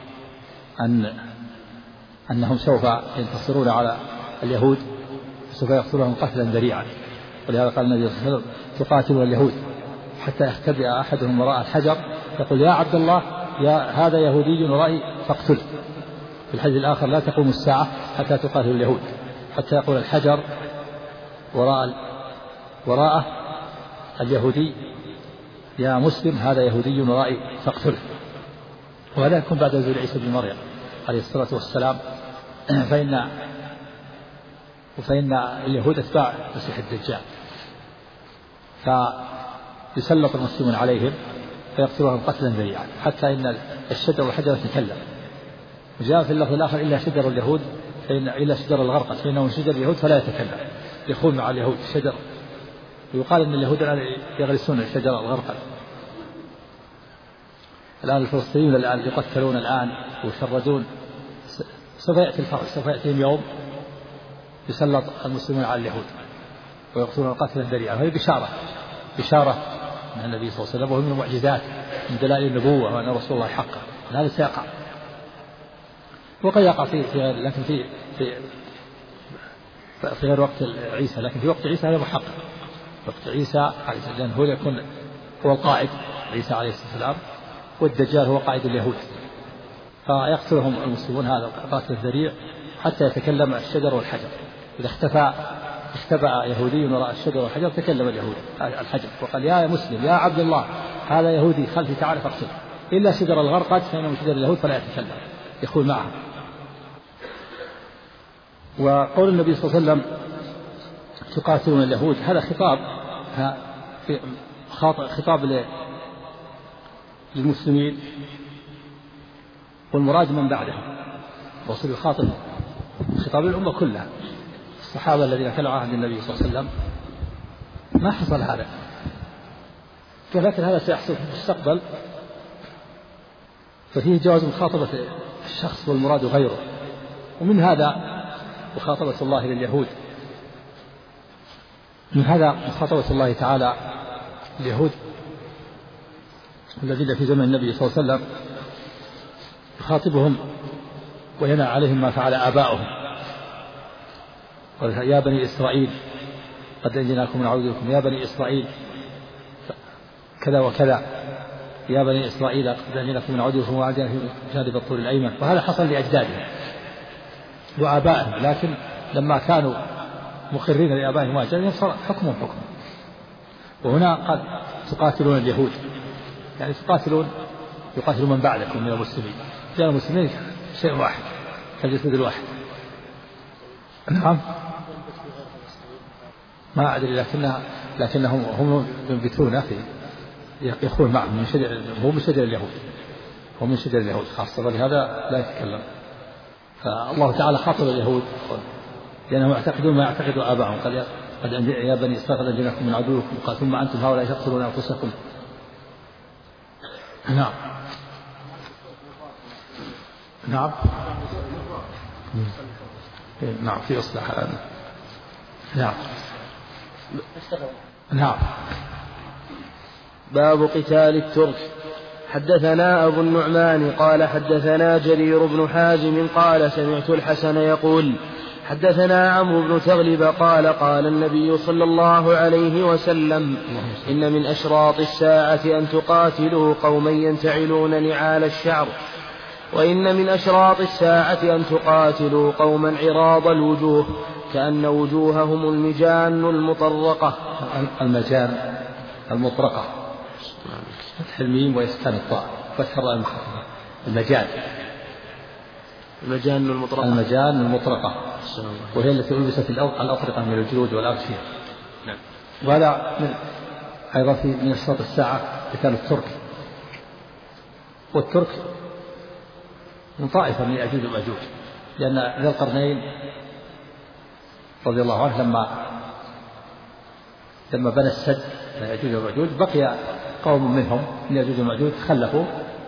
أنهم سوف ينتصرون على اليهود، سوف يقتلهم قتلا ذريعا. ولهذا قال النبي صلى الله عليه وسلم: تقاتلون اليهود حتى يختبئ أحدهم وراء الحجر يقول: يا عبد الله هذا يهودي ورائي فاقتله. في الحديث الآخر: لا تقوم الساعة حتى تقاتل اليهود حتى يقول الحجر وراءه اليهودي: يا مسلم هذا يهودي ورائي فاقتله. وهذا يكون بعد نزول عيسى بن مريم عليه الصلاة والسلام، فإن اليهود أتباع مسيح الدجال، فيسلط المسلمون عليهم فيقتلوهم قتلا ذريعا، حتى إن الشجر والحجر يتكلم. وجاء في اللفظ الآخر: إلا شجر اليهود إلا شجر الغرقد فإنه شجر اليهود فلا يتكلم، يخون مع اليهود الشجر. ويقال أن اليهود الآن يغرسون شجر الغرقد. الآن الفلسطينيون الآن يقتلون الآن ويشردون. سوف يأتي يوم يسلط المسلمون على اليهود ويقتلون قتلا ذريعا. هذه بشارة من النبي صلى الله عليه وسلم، وهو من المعجزات من دلائل النبوة وأن رسول الله حقا. هذا سيقع، وقد يقع في غير، لكن في غير وقت عيسى، لكن في وقت عيسى هذا محقق. وقت عيسى لأن هو يكون هو القائد، عيسى عليه السلام، والدجال هو قائد اليهود، فيقتلهم المسلمون هذا القاتل الذريع حتى يتكلم الشجر والحجر. إذا اختبأ يهودي وراء الشجر والحجر تكلم اليهود الحجر وقال: يا مسلم يا عبد الله هذا يهودي خلفي تعال فاقتله، إلا شجر الغرقد فإنه شجر اليهود فلا يتكلم، يقول معه. وقول النبي صلى الله عليه وسلم: تقاتلون اليهود، هذا خطاب للمسلمين، والمراد من بعدهم. الرسول يخاطب خطاب الأمة كلها. الصحابة الذين كانوا عهد النبي صلى الله عليه وسلم ما حصل هذا، ولكن هذا سيحصل في المستقبل ففيه جواز مخاطبة الشخص والمراد غيره. ومن هذا مخاطبة الله لليهود، من هذا مخاطبة الله تعالى اليهود الذين في زمن النبي صلى الله عليه وسلم، يخاطبهم وينهى عليهم ما فعل آباؤهم. قال يا بني إسرائيل قد أنجيناكم من عدوكم، يا بني إسرائيل كذا وكذا، يا بني إسرائيل قد أنجيناكم من عدوكم وأعدنا في جانب الطور الأيمن. وهذا حصل لأجدادهم وآبائهم، لكن لما كانوا مقرين لآبائهم وأجدادهم صار حكمهم حكم. وهنا قال تقاتلون اليهود، يعني يقاتلون من بعدكم من المسلمين، لأن المسلمين شيء واحد كالجسد الواحد. نعم ما أدري، لكنهم هم ينبتون في يخون معهم من شجر، هو من شجر اليهود، هو من شجر اليهود خاصة، ولهذا لا يتكلم. فالله تعالى خاطب اليهود لأنهم يعتقدون ما يعتقد آباءهم. قال يا بني إسرائيل قد أنجيناكم من عدوكم، قال ثم أنتم هؤلاء تقتلون أنفسكم. نعم نعم نعم في إصلاح الآن. نعم نعم. باب قتال الترك. حدثنا أبو النعمان قال حدثنا جرير بن حازم قال سمعت الحسن يقول حدثنا عمرو بن تغلب قال قال النبي صلى الله عليه وسلم إن من أشراط الساعة أن تقاتلوا قوما ينتعلون نعال الشعر، وإن من أشراط الساعة أن تقاتلوا قوما عراض الوجوه كأن وجوههم المجان المطرقة. المجان المطرقة فتح الميم وإسكان الطاء فتح المجان. المجان المطرقة، المجان المطرقة وهي التي ألبست الأطرقة من الجلود والأغشية. نعم. وهذا أيضا من أشراط الساعة قتال الترك. والترك من طائفة من يأجوج ومأجوج، لأن ذي القرنين رضي الله عنه لما بنى السد يأجوج ومأجوج بقي قوم منهم من يأجوج ومأجوج تخلفوا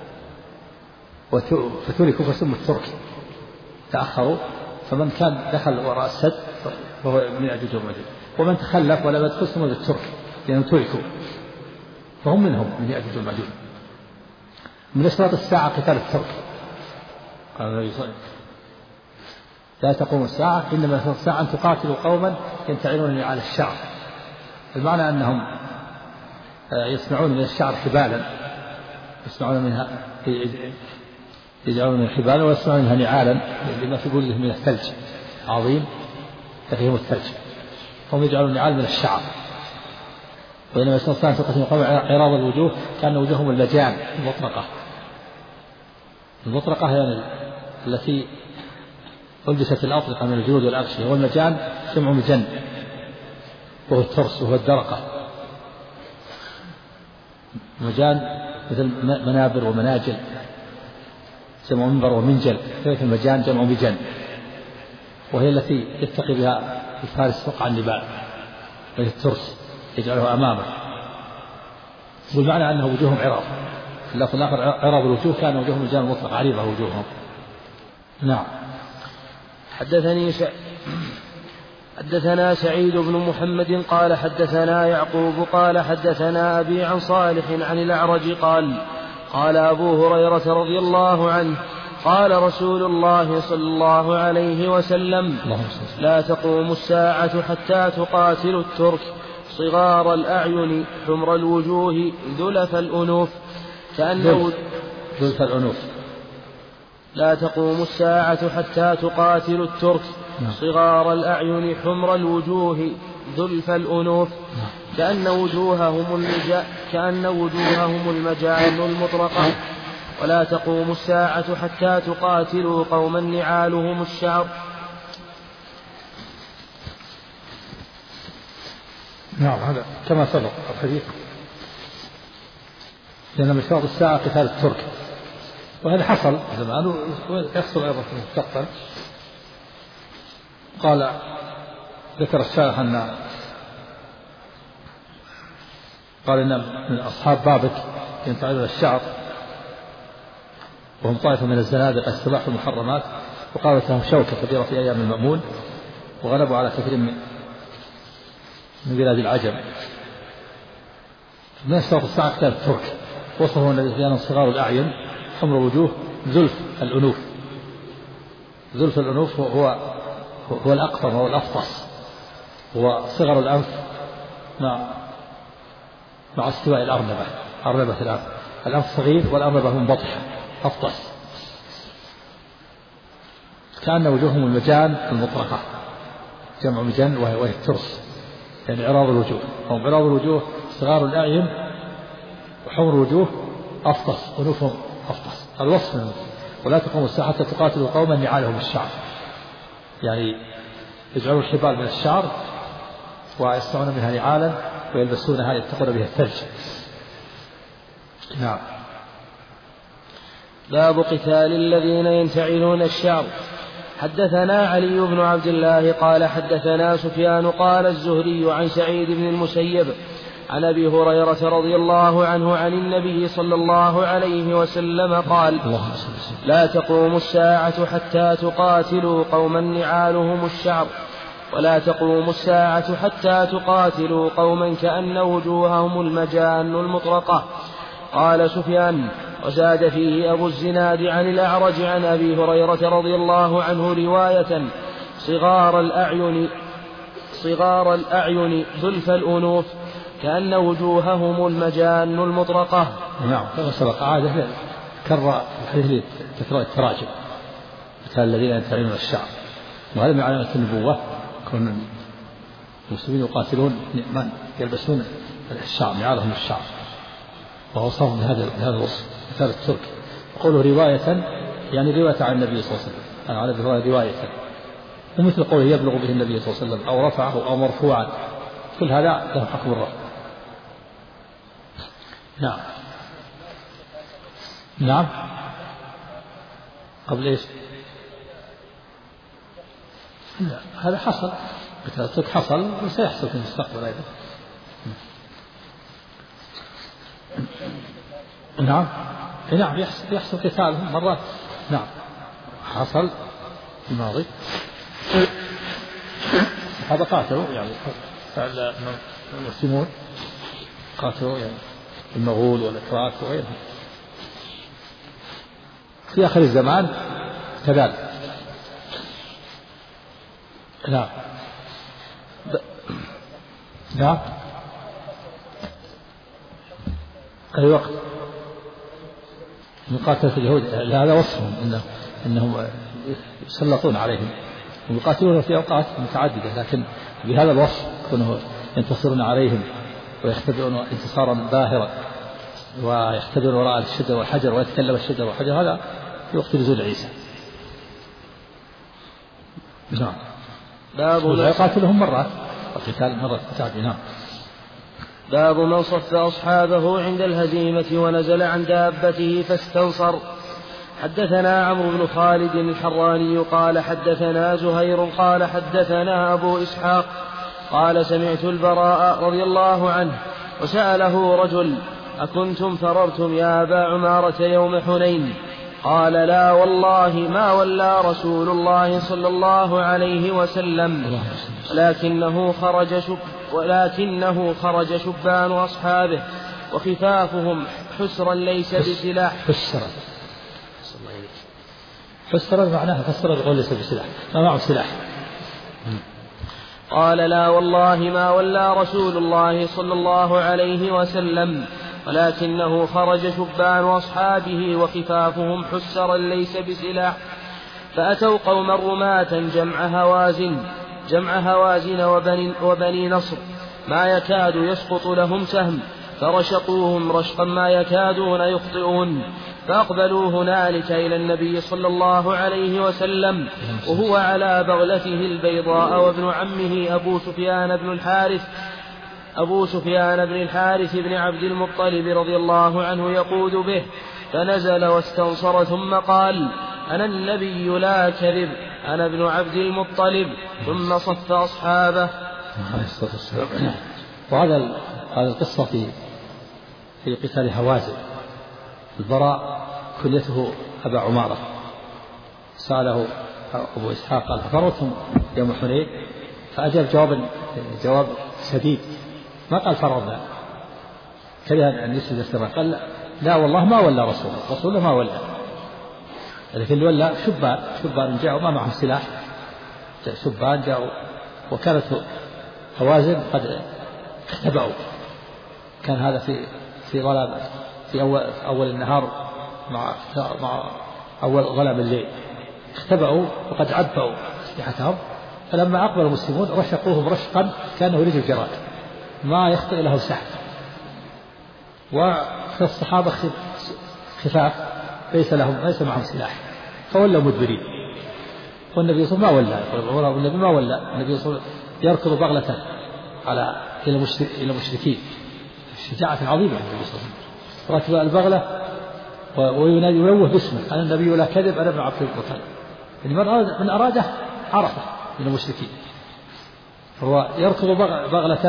فتركوا فسموا الترك، تأخروا. فمن كان دخل وراء السد فهو من يأجوج ومأجوج، ومن تخلف ولم يدخل سموا الترك لأنهم تركوا، فهم منهم من يأجوج ومأجوج. من أشراط الساعة قتال الترك. قال النبي صلى الله عليه وسلم لا تقوم الساعة إنما أشراط الساعة أن تقاتلوا قوما ينتعلون على الشعر. المعنى أنهم يصنعون من الشعر حبالا، يصنعون منها يجعلون من حبالا ويصنعون منها نعالا لما في بلدهم من الثلج عظيم تقيهم الثلج، هم يجعلون نعال من الشعر. وإنما أشراط الساعة أن تقاتلوا قوما عراض الوجوه كأن وجوههم اللجان المطرقة. المطرقة يعني التي ألبست الأطرقة من الجلود والأغشية، والمجان جمع مجن وهو الترس وهو الدرقة. مجان مثل منابر ومناجل جمع منبر ومنجل، كذلك المجان جمع مجن، وهي التي يتقي بها الفارس وقع النبال، وهي الترس يجعله أمامه. والمعنى أنه وجوههم عراض، في اللفظ الآخر عراض الوجوه كان وجوههم مجان مطلق عريضة وجوههم. نعم. حدثنا سعيد بن محمد قال حدثنا يعقوب قال حدثنا أبي عن صالح عن الأعرج قال أبو هريرة رضي الله عنه قال رسول الله صلى الله عليه وسلم لا تقوم الساعة حتى تقاتل الترك صغار الأعين حمر الوجوه ذلف الأنوف كأنه ذلف الأنوف. لا تقوم الساعة حتى تقاتل الترك صغار الأعين حمر الوجوه ذلف الأنوف كأن وجوههم المجان المطرقة. ولا تقوم الساعة حتى تقاتلوا قوما نعالهم الشعر. نعم هذا كما سبق الحديث، لأن مشروط الساعة قتال الترك، وهذا حصل زمان ويحصل أيضا في المستقبل. قال ذكر الشارح أن قال إن من أصحاب بابك ينتعلون الشعر وهم طائفة من الزنادقة استباحوا المحرمات وقالت لهم شوكة كبيرة في أيام المأمون، وغلبوا على كثير من بلاد العجم. من أشراط الساعة كتاب الترك وصفه النبي صلى الله عليه وسلم صغار الأعين حمر الوجوه زلف الأنوف. زلف الأنوف هو الأقطر وهو الأفطس، هو صغر الأنف مع استواء الأرنبة، أرنبة الأنف، الأنف صغير والأرنبة منبطحة أفطس، كأن وجوههم المجان المطرقة، جمع مجان وهي الترس، يعني عراض الوجوه، هم عراض الوجوه صغار الأعين وحمر الوجوه أفطس، أنوفهم أفطس. الوصف منه ولا تقوم الساعة حتى تقاتلوا قوما نعالهم الشعر، يعني يجعلوا الحبال من الشعر ويصنعون منها نعالا ويلبسونها يتقون بها الثلج. نعم. باب قتال الذين ينتعلون الشعر. حدثنا علي بن عبد الله قال حدثنا سفيان قال الزهري عن سعيد بن المسيب عن أبي هريرة رضي الله عنه عن النبي صلى الله عليه وسلم قال: لا تقوم الساعة حتى تقاتلوا قوما نعالهم الشعر، ولا تقوم الساعة حتى تقاتلوا قوما كأن وجوههم المجان المطرقة. قال سفيان: وزاد فيه أبو الزناد عن الأعرج عن أبي هريرة رضي الله عنه رواية: صغار الأعين زلف الأنوف كأن وجوههم المجان المطرقة. نعم. كما سبق عادة كرر الحديث تكرار التراجم قتال الذين ينتعلون الشعر، وهذا من علامة النبوة، كون المسلمين يقاتلون من يلبسون الشعر، نعالهم الشعر، ووصفهم بهذا الوصف قتال الترك. يقولوا رواية يعني رواية عن النبي صلى الله عليه وسلم، على رواية، ومثل قوله يبلغ به النبي صلى الله عليه وسلم أو رفعه أو مرفوعا، كل هذا له حكم الرفع. نعم. نعم. قبل إيش؟ لا، هذا حصل، قتال الترك حصل وسيحصل في المستقبل أيضا. نعم. نعم يحصل قتالهم مرات. نعم حصل في الماضي. هذا قاتلوا يعني المسلمون قاتلوا يعني المغول والأتراك وغيرهم في آخر الزمان كذلك. نعم. نعم. أي وقت مقاتلة اليهود هذا وصفهم إنهم يسلطون عليهم ويقاتلون في أوقات متعددة، لكن بهذا الوصف كانوا ينتصرون عليهم ويختبئون انتصارا باهرا ويختبئون وراء الشجر والحجر ويتكلم الشجر والحجر، هذا في وقت نزول عيسى. نعم. يقاتلهم مرات وقتال مرات قتال. نعم. باب من صف أصحابه عند الهزيمة ونزل عن دابته فاستنصر. حدثنا عمرو بن خالد الحراني قال حدثنا زهير قال حدثنا أبو إسحاق قال سمعت البراء رضي الله عنه وسأله رجل: أكنتم فررتم يا أبا عمارة يوم حنين؟ قال: لا والله ما ولى رسول الله صلى الله عليه وسلم، ولكنه خرج شبان أصحابه وخفافهم حسرا ليس بسلاح. حسرا معناها فسر بقول ليس بسلاح، ما معه سلاح. قال: لا والله ما ولى رسول الله صلى الله عليه وسلم، ولكنه خرج شبان أصحابه وخفافهم حسرا ليس بسلاح. فأتوا قوما رماة جمع هوازن وبني نصر ما يكاد يسقط لهم سهم، فرشقوهم رشقا ما يكادون يخطئون، فأقبلوا هنالك إلى النبي صلى الله عليه وسلم وهو على بغلته البيضاء وابن عمه أبو سفيان بن الحارث بن عبد المطلب رضي الله عنه يقود به، فنزل واستنصر ثم قال: أنا النبي لا كذب، أنا ابن عبد المطلب، ثم صف أصحابه. وهذا القصة في قتال هوازن. البراء كنيته أبا عمارة. سأله أبو إسحاق قال فررتم يوم حنين؟ فأجاب جواب سديد، ما قال فررنا كره أن يسجد السماء، قال لا والله ما ولى رسوله ما ولى، لكن ولى شبان جاءوا ما معهم سلاح، شبان جاءوا وكانت هوازن قد اختبأوا. كان هذا في ظلام في أول النهار مع أول ظلام الليل، اختبأوا وقد عبأوا أسلحتهم، فلما أقبل المسلمون رشقوهم رشقا كانه رجل جراد ما يخطئ له سحب، وفي الصحابة خفاف ليس معهم سلاح فولوا مدبرين. والنبي صلى الله عليه وسلم ما ولى النبي صلى الله عليه وسلم يركض بغلته إلى المشركين، شجاعة عظيمة النبي صلى الله عليه وسلم، ركب البغلة وينوه باسمه أنا النبي لا كذب أنا ابن عبد المطلب، يعني من أراده عرفه من المشركين، فهو يركض بغلته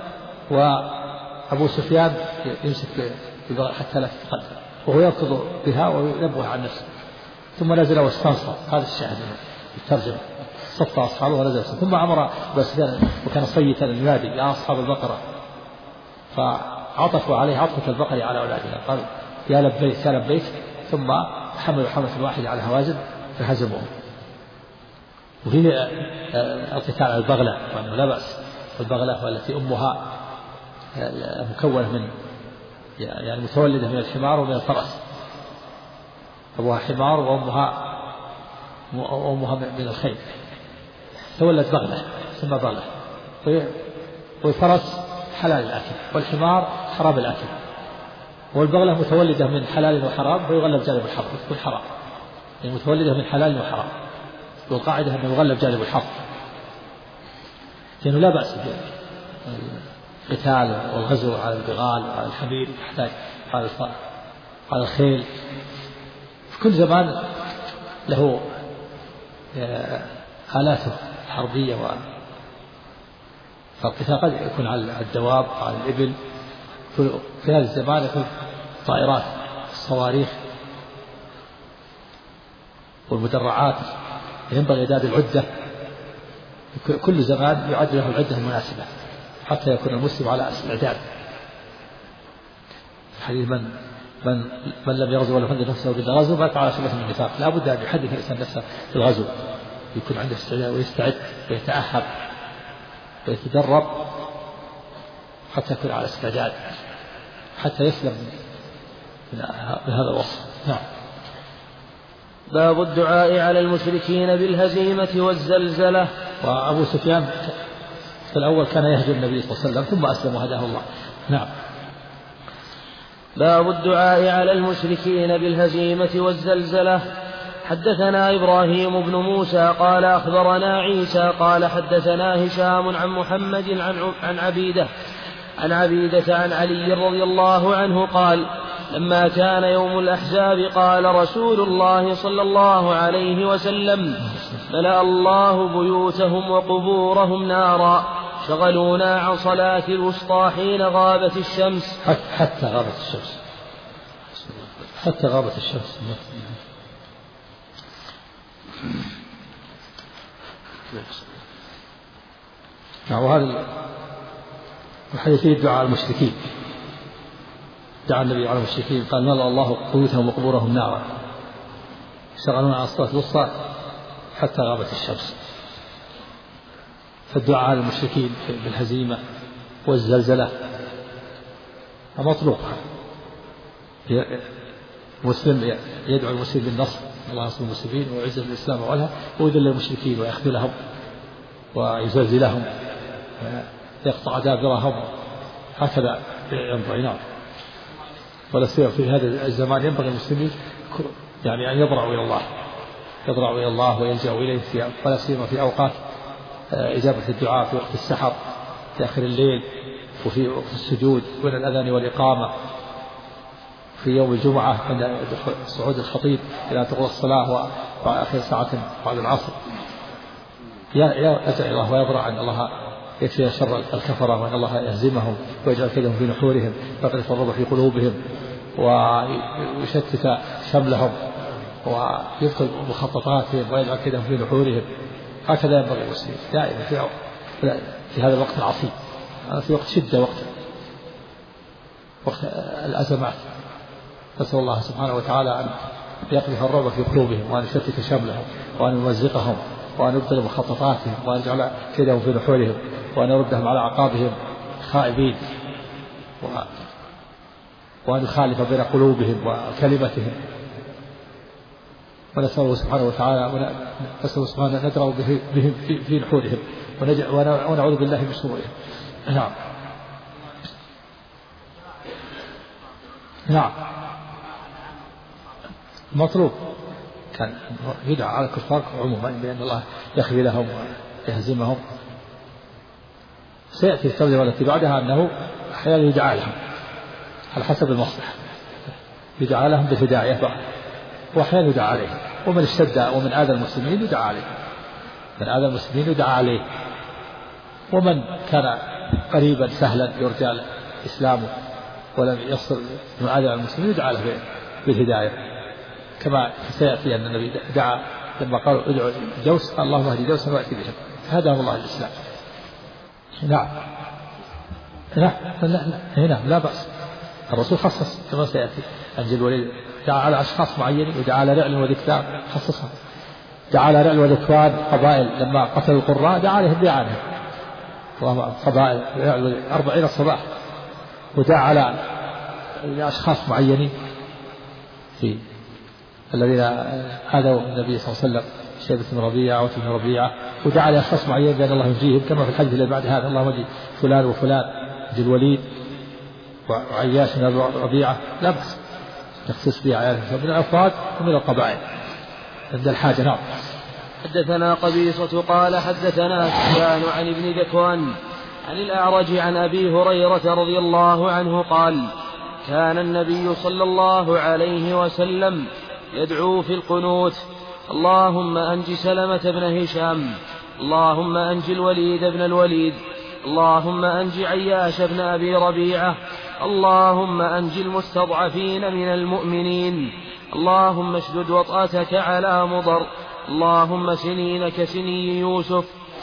وأبو سفيان يمسك ببغلة حتى لا تتقدم وهو يركض بها وينبه عن نفسه، ثم نزل واستنصر. هذا الشاهد الترجمة، صف أصحابه ونزل، ثم أمر أبو سفيان وكان صيتا ينادي يا أصحاب البقرة، فعطفوا عليه عطفة البقر على أولادها، قال يا لبيك يا لبيك، ثم حملوا حملة واحدة على هوازن فهزموهم. وفيه القتال على البغلة وأنه لا بأس، والبغلة والتي أمها مكونة من يعني متولدة من الحمار ومن الفرس، أبوها حمار وأمها من الخيل، تولد بغلة ثم بغلة، والفرس حلال الأكل والحمار حرام الأكل، والبغلة متولدة من حلال وحرام ويغلب جانب الحرام والحرام، يعني متولدة من حلال وحرام، والقاعدة أنه يغلب جانب الحق، لأنه لا بأس بالقتال والغزو على البغال وعلى الحمير، يحتاج على الخيل. في كل زمان له آلاته الحربية، فالقتال قد يكون على الدواب وعلى الإبل، في هذا الزمان يكون طائرات الصواريخ والمدرعات، ينبغي إعداد العدة، كل زمان يعد له العدة المناسبة حتى يكون المسلم على استعداد. الحديث من لم يغزو ولا يحدث نفسه بالغزو مات على شبه من النفاق، لا بد أن يحدث الإنسان نفسه بالغزو، يكون عنده استعداد ويستعد ويتأهب ويتدرب حتى يكون على استعداد حتى يسلم من هذا الوصف. نعم. باب الدعاء على المشركين بالهزيمة والزلزلة. وأبو سفيان في الأول كان يهجو النبي صلى الله عليه وسلم ثم أسلم وهداه الله. نعم. باب الدعاء على المشركين بالهزيمة والزلزلة. حدثنا إبراهيم بن موسى قال أخبرنا عيسى قال حدثنا هشام عن محمد عن عبيدة عن علي رضي الله عنه قال لما كان يوم الأحزاب قال رسول الله صلى الله عليه وسلم ملأ الله بيوتهم وقبورهم نارا شغلونا عن صلاة الوسطى حين غابت الشمس حتى غابت الشمس. وهذا الحديث فيه الدعاء على المشركين، دعا النبي على المشركين قال ملأ الله بيوتهم وقبورهم نارا شغلونا عن الصلاة الوسطى حتى غابت الشمس. فالدعاء على المشركين بالهزيمة والزلزلة مطلوب، مسلم يدعو المسلم بالنصر، الله ينصر المسلمين ويعز الإسلام وأهله ويذل المشركين ويخذلهم ويزلزلهم ويقطع دابرهم، هكذا ينبغي. نعم. ولا سيما في هذا الزمان ينبغي المسلمين يعني أن يضرعوا إلى الله ويلجأوا إليه ولا سيما في أوقات إجابة الدعاء في وقت السحر في آخر الليل وفي وقت السجود بين الأذان والإقامة في يوم الجمعة عند صعود الخطيب إلى تقضى الصلاة وآخر ساعة بعد العصر يدعو الله ويضرع أن الله يكفي شر الكفرة وأن الله يهزمهم ويجعل كيدهم في نحورهم ويقذف الرعب في قلوبهم ويشتت شملهم ويبطل مخططاتهم ويجعل كيدهم في نحورهم. هكذا ينبغي المسلمين دائما في هذا الوقت العصيب، في وقت شدة، وقت الأزمات. نسأل الله سبحانه وتعالى أن يقذف الرعب في قلوبهم وأن يشتت شملهم وأن يمزقهم وأن يبطل مخططاتهم وأن يجعل كيدهم في نحورهم وأن يردهم على أعقابهم خائبين وأن يخالف بين قلوبهم وكلمتهم. ونسأله سبحانه وتعالى أن ندرأ بهم في نحورهم ونعوذ بالله من شرورهم. نعم. نعم. مطلوب كان يدعى على الكفار عموما بأن الله يخفي لهم ويهزمهم. سيأتي الترجمة التي بعدها أنه أحيانا يدعى لهم على حسب المصلحة، يدعى لهم بالهداية وأحيانا يدعى عليهم. ومن اشتد ومن آذى المسلمين يدعى عليه، من آذى المسلمين يدعى عليه. ومن كان قريبا سهلا يرجى إسلامه ولم يصل من آذى المسلمين يدعى له بالهداية، كما سيأتي أن النبي دعا لما قالوا ادعوا جوس قال اللهم اهدي جوسا وأتي بهم، هداهم الله الإسلام. نعم. نعم لا بأس. الرسول خصص كما سيأتي أنجل الوليد دعا على أشخاص معينين ودعا على رعل وذكوان خصصها. دعا على رعل وذكوان قبائل لما قتلوا القراء دعا عليهم بيعانهم قبائل 40 الصباح. ودعا على أشخاص معينين في الذين آذوا النبي صلى الله عليه وسلم شيبة بن ربيعة وعتبة بن ربيعة، ودعا لأشخاص معينين بأن الله ينجيهم كما في الحديث اللي بعد هذا اللهم اجي فلان وفلان ذي الوليد وعياش بن ربيعة. لا بأس يختص بها عيال من الأفراد ومن القبائل عند الحاجة. نعم. حدثنا قبيصة قال حدثنا سفيان عن ابن ذكوان عن الأعرج عن أبي هريرة رضي الله عنه قال كان النبي صلى الله عليه وسلم يدعو في القنوت اللهم أنج سلمة بن هشام، اللهم أنج الوليد بن الوليد، اللهم أنج عياش بن أبي ربيعة، اللهم أنج المستضعفين من المؤمنين، اللهم اشدد وطأتك على مضر، اللهم سنين كسني يوسف.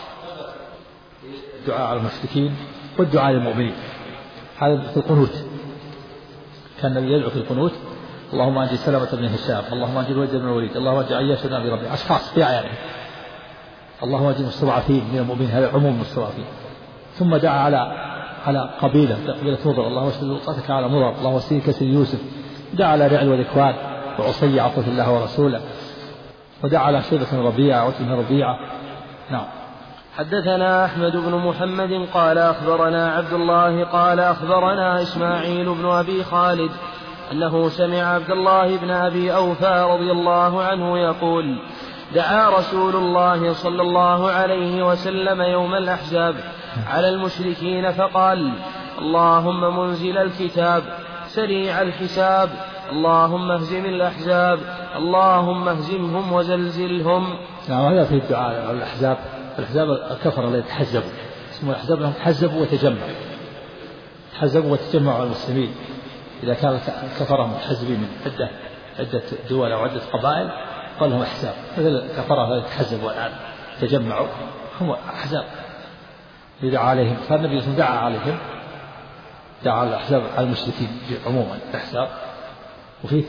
الدعاء على المشركين والدعاء للمؤمنين هذا في القنوت. كان النبي يدعو في القنوت اللهم أنجي سلمة بن هشام، اللهم أنجي الوليد بن الوليد، اللهم أنجي عياش بن أبي ربيعة، أشخاص في عيانهم. اللهم أنجي المستضعفين من المؤمنين، هذا عموم المستضعفين. ثم دعا على قبيلة مضر، اللهم اشدد وطأتك على مضر، اللهم سنين كسني يوسف. دعا على رعل وذكوان وعصي عطف الله ورسوله. ودعا على شيبة بن ربيعة وعتبة بن ربيعة. نعم. حدثنا أحمد بن محمد قال أخبرنا عبد الله قال أخبرنا إسماعيل بن أبي خالد أنه سمع عبد الله بن أبي أوفى رضي الله عنه يقول دعا رسول الله صلى الله عليه وسلم يوم الأحزاب على المشركين فقال اللهم منزل الكتاب سريع الحساب، اللهم اهزم الأحزاب، اللهم اهزمهم وزلزلهم. هذا في الدعاء على الأحزاب. الأحزاب الكفر الذين تحزبوا، اسمه الأحزاب لهم تحزبوا وتجمعوا، تحزبوا وتجمعوا على المسلمين. إذا كان الكفرة متحزبين من عدة دول أو عدة قبائل قال لهم أحزاب. مثل الكفرة الذين تحزبوا الآن تجمعوا هم أحزاب يدعى عليهم. فالنبي صلى الله عليه وسلم دعا عليهم، دعا على الأحزاب على المشركين عموما الأحزاب. وفيه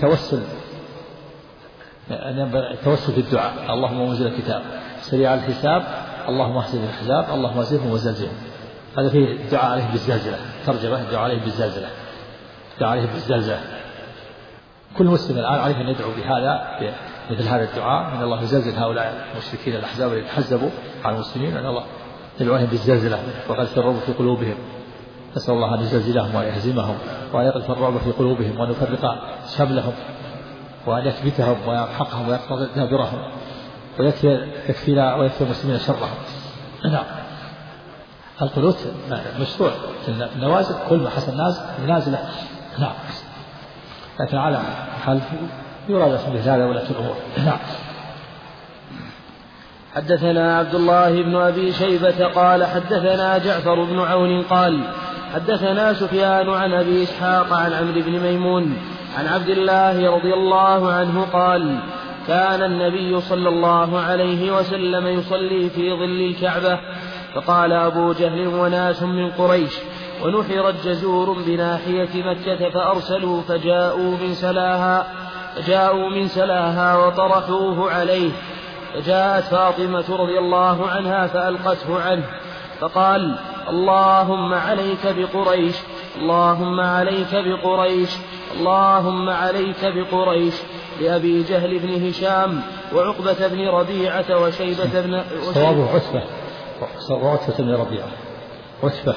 التوسل في الدعاء اللهم منزل الكتاب سريع الحساب، اللهم اهزم الأحزاب، اللهم اهزمهم وزلزلهم. هذا فيه الدعاء عليه بالزلزلة، ترجمة الدعاء عليه بالزلزلة، الدعاء عليه بالزلزلة. كل مسلم الآن عليه أن يدعو بهذا مثل هذا الدعاء، من الله يزلزل هؤلاء المشركين الأحزاب الذين تحزبوا على المسلمين، أن الله يدعو عليهم بالزلزلة وقذف الرعب في قلوبهم. نسأل الله أن يزلزلهم وأن يهزمهم وأن يقذف الرعب في قلوبهم وأن يفرق شملهم وأن يكبتهم ويمحقهم ويقتضي دابرهم ويكفينا ويكفي المسلمين شرهم. نعم. القنوت مشروع في النوازل، كل ما حصل نازلة. نعم. لكن على حال يراد مثل هذا ولا الأمور. نعم. حدثنا عبد الله بن أبي شيبة قال حدثنا جعفر بن عون قال حدثنا سفيان عن أبي إسحاق عن عمرو بن ميمون عن عبد الله رضي الله عنه قال كان النبي صلى الله عليه وسلم يصلي في ظل الكعبة فقال أبو جهل وناس من قريش ونحرت جزور بناحية مكة فأرسلوا فجاءوا من سلاها وطرحوه عليه فجاءت فاطمة رضي الله عنها فألقته عنه فقال اللهم عليك بقريش اللهم عليك بقريش اللهم عليك بقريش لأبي جهل بن هشام وعقبة بن ربيعة وشيبة بن صوابه عتبة بن ربيعة عتبة.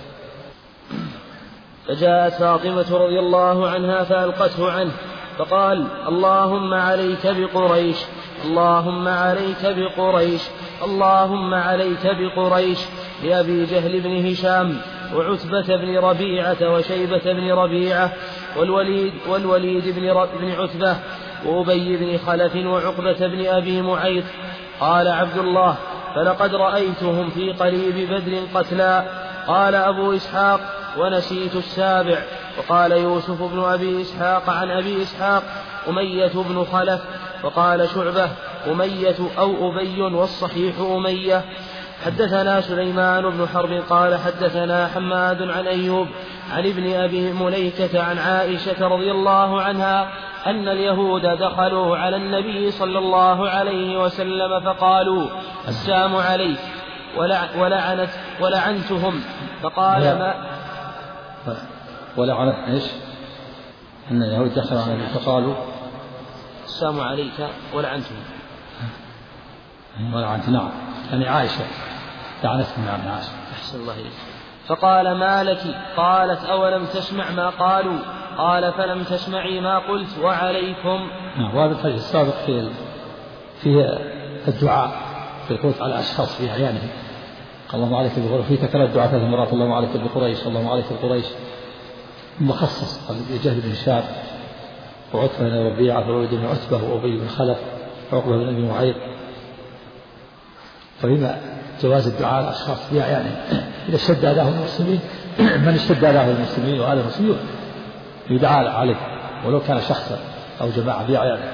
فجاءت فاطمة رضي الله عنها فألقته عنه فقال اللهم عليك بقريش اللهم عليك بقريش اللهم عليك بقريش لأبي جهل بن هشام وعتبة بن ربيعة وشيبة بن ربيعة والوليد بن عتبة وأبي بن خلف وعقبة بن أبي معيط. قال عبد الله فلقد رأيتهم في قريب بدر قتلا. قال أبو إسحاق ونسيت السابع. وقال يوسف بن أبي إسحاق عن أبي إسحاق أمية بن خلف. وقال شعبة أمية أو أبي والصحيح أمية. حدثنا سليمان بن حرب قال حدثنا حماد عن أيوب عن ابن أبي مليكة عن عائشة رضي الله عنها أن اليهود دخلوا على النبي صلى الله عليه وسلم فقالوا السلام عليك ولعنتهم فقال ما ولعنت ايش؟ أن اليهود دخلوا على النبي فقالوا السلام عليك ولعنتهم ولعنت. نعم يعني عائشة لعنتهم. نعم عائشة. أحسن الله إليك. فقال ما لك؟ قالت أولم تسمع ما قالوا؟ قال فلم تسمعي ما قلت وعليكم. وهذا الحديث السابق في الدعاء في القوت على أشخاص في أعيانهم. اللهم عليك بقريش. في تكرر الدعاء 3 مرات اللهم عليك بقريش اللهم عليك بقريش مخصص جهل بن هشام وعتبة بن ربيعة ووليد بن عتبة وأبي بن خلف وعقبة بن أبي معيط. فبما جواز الدعاء على الأشخاص في أعيانهم إذا اشتد أذاه المسلمين من اشتد أذاه المسلمين وآل المسلمين يدعى عليه ولو كان شخصا أو جماعة في أعيانهم.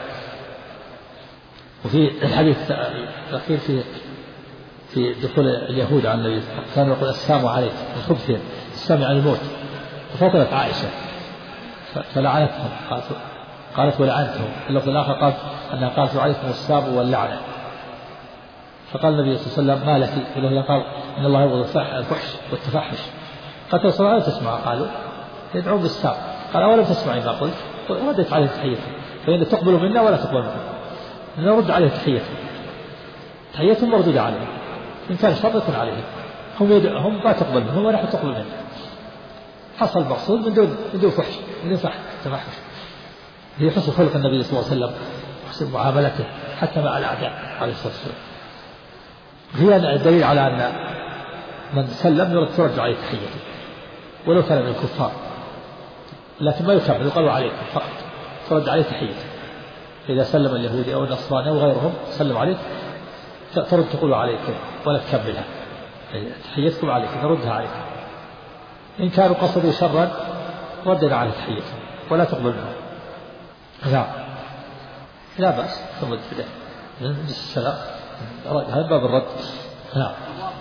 وفي الحديث الأخير في دخول اليهود على النبي كان يقول السلام عليك الخبثين السلام عن الموت. ففطرت عائشة فلعنتهم قالت ولعنتهم. اللفظ الآخر قالت أنها قالت عليكم السلام واللعنة. فقال النبي صلى الله عليه وسلم ما لك؟ ولله قال إن الله يبغض الفحش والتفحش. قالت رسول الله تسمع؟ قالوا يدعون بالسلام. قال أولم تسمعي ما قلت؟ ردت عليه تحيتهم فإن تقبلوا منا ولا تقبلوا منا. نرد عليه تحيتهم مردودة عليهم. إن كان شر يكون عليهم. هم ما تقبل منهم ونحن تقبل منهم. حصل المقصود من دون فحش من دون تفحش. هي حسن خلق النبي صلى الله عليه وسلم حسن معاملته حتى مع الأعداء عليه الصلاة والسلام. هي الدليل على أن من سلم ترجع عليه تحيته ولو كان من الكفار لكن ما يكمل يقال عليكم فقط ترد عليه تحيته. إذا سلم اليهودي أو النصراني أو غيرهم سلم عليك ترد تقول عليكم ولا تكملها تحيتكم عليكم نردها عليكم. إن كانوا قصدوا شرا ردنا على تحيتهم ولا تقبل منهم. نعم لا بأس ترد في السلام هذا باب الرد. نعم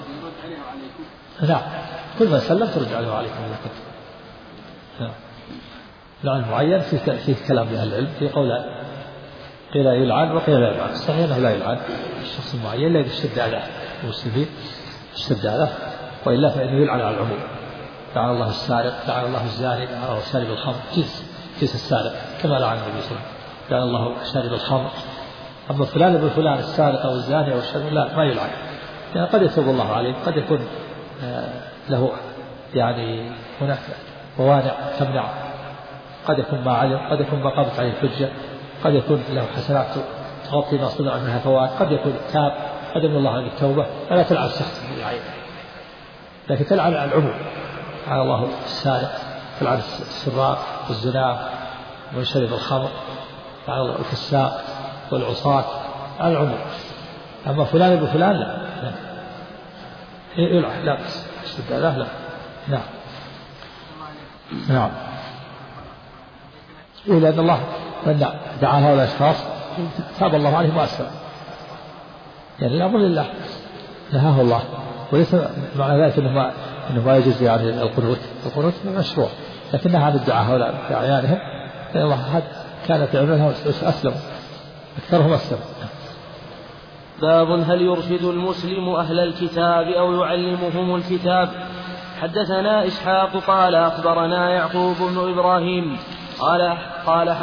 نعم كل ما سلم ترجع عليه وعليكم. نعم لعن معين فيه كلام أهل العلم في قول قيل يلعن وقيل لا يلعن. صحيح أنه لا يلعن الشخص المعين الذي اشتد على المسلمين اشتد على وإلا فإنه يلعن على العموم. لعن الله السارق لعن الله الزاني لعن الله شارب الخمر جنس السارق كما لعن النبي صلى الله عليه وسلم لعن الله شارب الخمر. أما فلان ابن فلان السارق أو الزاني أو الشارب لا ما يلعن يعني قد يتوب الله عليه قد يكون له يعني هناك موانع تمنع قد يكون ما علم قد يكون ما قامت عليه الحجة قد يكون له حسنات تغطي ما صدر منها فوائد قد يكون تاب قد يمن الله عن التوبة فلا تلعن الشخص بالعين لكن تلعن على العموم. على الله السارق تلعن السراق والزنا ومن شرب الخمر على الله الفساق والعصاة على العموم. أما فلان ابن فلان لا يلعن لا بس اشتد لا. نعم نعم إلى أن الله من دعا هؤلاء الأشخاص تاب الله عليهم وأسلم، يعني الأمر لله نهاه الله، وليس معنى ذلك أنه ما يجوز يعني القنوت مشروع، لكن نهى عن الدعاء هؤلاء بأعيانهم، لأن الله كانت يعملونها أسلم أكثرهم أسلم. باب هل يرشد المسلم أهل الكتاب أو يعلمهم الكتاب؟ حدثنا إسحاق قال أخبرنا يعقوب بن إبراهيم قال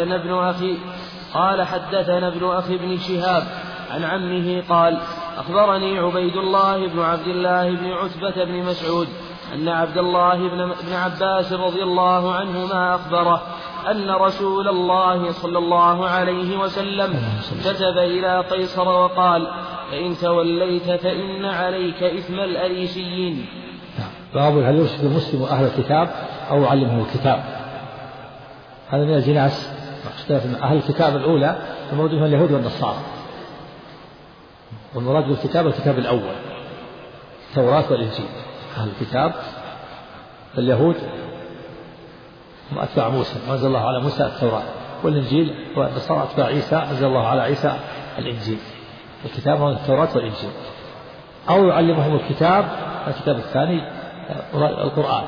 حدثنا ابن أخي بن شهاب عن عمه قال أخبرني عبيد الله بن عبد الله بن عتبة بن مسعود أن عبد الله بن عباس رضي الله عنهما أخبره أن رسول الله صلى الله عليه وسلم كتب إلى قيصر وقال فإن توليت فإن عليك إثم الأريسيين. باب هل يرشد المسلم أهل الكتاب أو يعلمهم الكتاب؟ هذا من الجناس أهل الكتاب الأولى الموجود من اليهود والنصارى، والمراد بالكتاب الكتاب الأول التوراة والإنجيل. أهل الكتاب اليهود هم أتباع موسى وأنزل الله على موسى التوراة، والإنجيل والنصارى أتباع عيسى أنزل الله على عيسى الإنجيل. الكتاب هو التوراة والإنجيل. أو يعلمهم الكتاب الكتاب الثاني القرآن،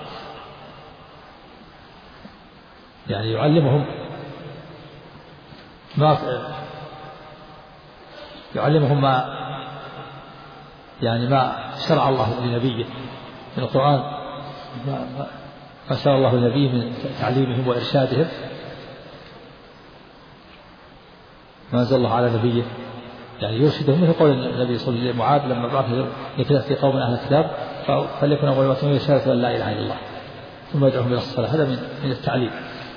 يعني يعلمهم ما يعني ما شرع الله لنبيه من القرآن، ما شرع الله لنبيه من تعليمهم وإرشادهم، ما أنزل الله على نبيه يعني يرشدهم، مثل قول النبي صلى الله عليه وسلم معاذ لما بعثه لكذا في قوم أهل الكتاب فليكن أول ما تنوي شهادة أن لا إله إلا الله ثم يدعوهم إلى الصلاة. هذا من التعليم،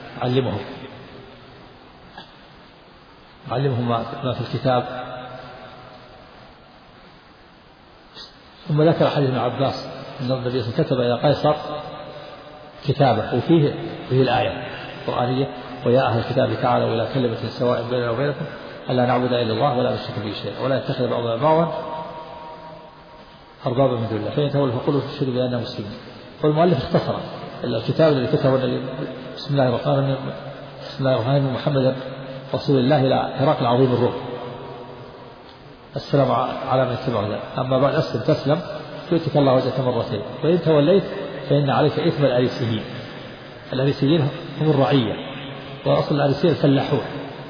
علمهم ما في الكتاب. ثم ذكر حديث ابن عباس أن النبي صلى الله عليه وسلم كتب إلى قيصر كتابه وفيه الآية القرآنية ويا أهل الكتاب تعالوا إلى كلمة سواء بيننا وبينكم ألا نعبد إلا الله ولا نشرك به شيئا ولا يتخذ بعضنا بعضا أربابا من دون الله فإن تولوا فقولوا اشهدوا بأننا مسلمون. والمؤلف اختصر الكتاب الذي كتبه بسم الله الرحمن الرحيم محمد رسول الله إلى هرقل عظيم الروم السلام على من اتبعه ذلك. أما بعد أسلم تسلم يؤتك الله وجهك مرتين وإن توليت فإن عليك إثم الأريسيين. الأريسيين هم الرعية، وأصل الأريسيين الفلاحون،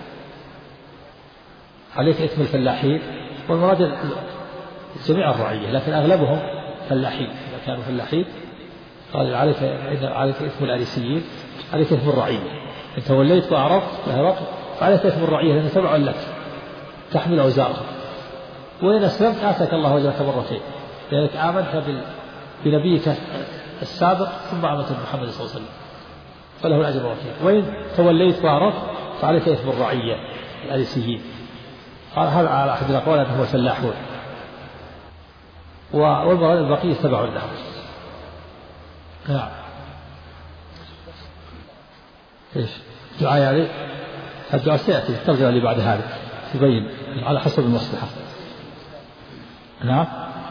عليك إثم الفلاحين، والمراد جميع الرعية لكن أغلبهم فلاحين. إذا كانوا فلاحين قال عليك إثم الأريسيين، عليك إثم الرعية. إن توليت وأعرضت فعليك إثم الرعية لأنه تبع لك تحمل أوزارهم. وإن أسلمت آتاك الله وجهك مرتين لأنك آمنت بنبيك السابق ثم آمنت بمحمد صلى الله عليه وسلم فله الأجر مرتين. وإن توليت وأعرضت فعليك إثم الرعية الأريسيين. قال هذا على أحد الأقوال أنه فلاحون، والمراد البقية تبع لهم. نعم. إيش دعاء يعني الدعاء سيأتي الترجمة اللي بعد هذا تبين على حسب المصلحة. نعم.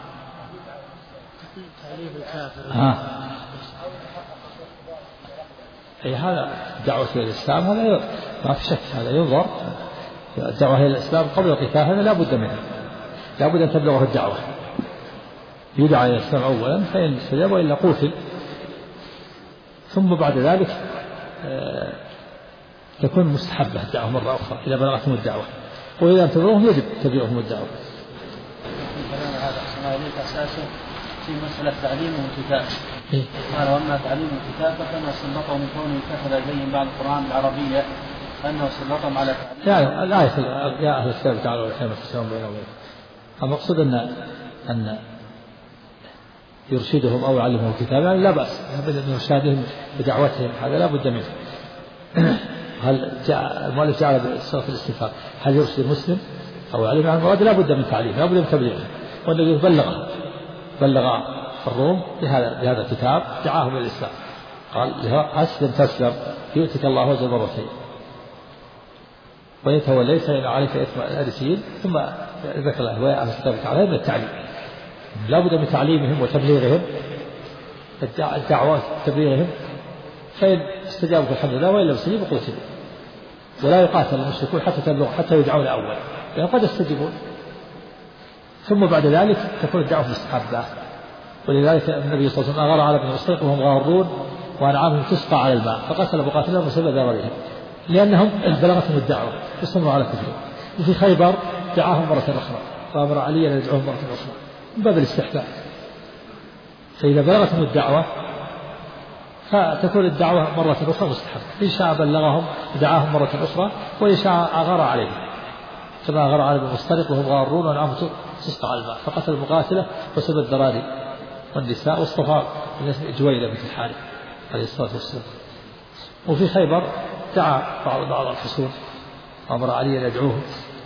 أي هذا دعوة إلى الإسلام هذا ما في شك، هذا ينظر. الدعوة إلى الإسلام قبل القتال هذا لا بد منه، لا بد أن تبلغه الدعوة. يدعى إلى الإسلام أولا فإن استجاب وإلا قتل، ثم بعد ذلك تكون مستحبة الدعوة مرة أخرى إذا بلغتهم الدعوة، وإذا انتظروهم يجب تبليغهم الدعوة. هذا أساسه في مسألة تعليم الكتاب. قال وأما تعليم الكتاب فكما سلطه من كونه كتب زي بعض القرآن العربية أنه سلطهم على تعليم. يعني الآية يا أهل الكتاب تعالوا إلى كلمة سواء بيننا وبينكم. المقصود أن يرشدهم أو يعلمهم الكتاب يعني لا بأس، لا بد من إرشادهم بدعوتهم، هذا لا بد منه. هل المؤلف جعل بصيغة الاستفهام هل يرشد المسلم أو يعلم عن المراد؟ لا بد من تعليمه، لا بد من تبليغه. والذي بلغ الروم بهذا الكتاب دعاهم إلى الإسلام. قال أسلم تسلم يؤتك الله وجه مرتين وإن توليت فإن عليك إثم الأريسيين. ثم ذكر الله ويا أهل الكتاب تعالى من التعليم، لا بد من تعليمهم وتبليغهم، الدعوة تبليغهم فإن استجابوا فالحمد لله، وإن لم يستجيبوا قتلوا. ولا يقاتل المشركون حتى تبلغ حتى يدعون أول، لأن قد يستجيبون. ثم بعد ذلك تكون الدعوة مستحبة. ولذلك النبي صلى الله عليه وسلم أغار على بني المصطلق وهم غارون وأنعامهم تسقى على الماء، فقتل مقاتلهم وسبب ذراريهم لأنهم بلغتهم الدعوة واستمروا على كفرهم. وفي خيبر دعاهم مرة أخرى فأمر علي أن يدعوهم مرة أخرى من باب الاستحباب. فإذا بلغتهم الدعوة فتكون الدعوة مرة أخرى مستحبة، إن شاء بلغهم دعاهم مرة أخرى، وإن شاء أغار عليهم كما أغار على بني المصطلق وهم غارون وأنعامهم تسقى على الماء، فقتل المقاتلة وسبب الذراري والنساء واصطفى جويلة بنت الحارث عليه الصلاة والسلام. وفي خيبر دعا بعض الحصون وأمر علي أن يدعوهم.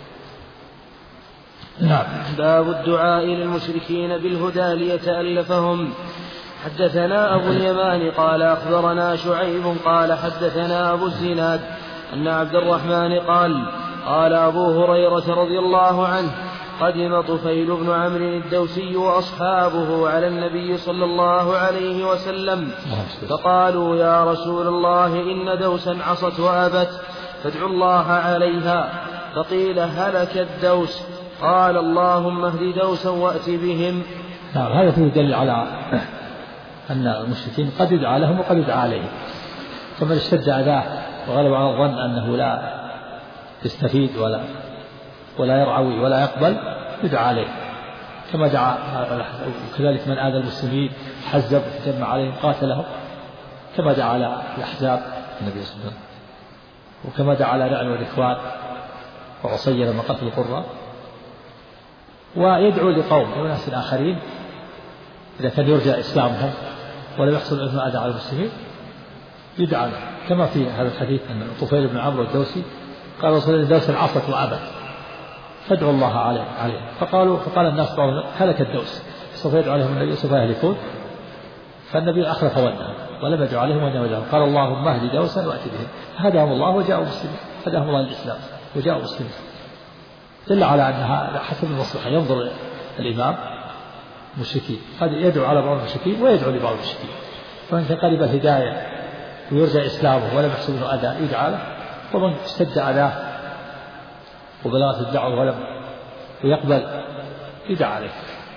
نعم. باب الدعاء للمشركين بالهدى ليتألفهم. حدثنا أبو اليمان قال أخبرنا شعيب قال حدثنا أبو الزناد أن عبد الرحمن قال قال أبو هريرة رضي الله عنه قدم طفيل بن عمرو الدوسي وأصحابه على النبي صلى الله عليه وسلم فقالوا يا رسول الله إن دوسا عصت وأبت فادعوا الله عليها. فقيل هلك الدوس. قال اللهم اهد دوسا وأت بهم. نعم. هذا فيه دليل على أن المشركين قد يدعى لهم وقد يدعى عليهم، فمن اشتد أذاه وغلب على الظن أنه لا يستفيد ولا يرعوي ولا يقبل يدعى عليه، كما دعا. وكذلك من آذى المسلمين حزب جمع عليهم قاتلهم، كما دعا على الأحزاب النبي صلى الله عليه وسلم، وكما دعا على رعل والإخوان وعصي لما قتل القرى. ويدعو لقوم وناس آخرين إذا كان يرجى إسلامهم ولم يحصل منهم أذى على المسلمين يدعى له، كما في هذا الحديث أن طفيل بن عمرو الدوسي قال رسول الله دوس عصت وأبت فادعوا الله عليه. فقال الناس هلك الدوس سوف يدعو عليهم النبي سوف يهلكون، فالنبي أخلف ونه ولم يدعو عليهم وإنما يدعو قال اللهم اهد دوسا وأت بهم، فهداهم الله وجاءوا مسلمين، هداهم الله للإسلام وجاءوا مسلمين. دل على أنها حسب المصلحة ينظر الإمام مشركين قد يدعو على بعض المشركين ويدعو لبعض المشركين، فمن قرب الهداية ويرجى إسلامه ولم يحصل منه أذى يدعى له، ومن اشتد أذاه وبلغت الدعوة ولم يقبل يدعى عليه.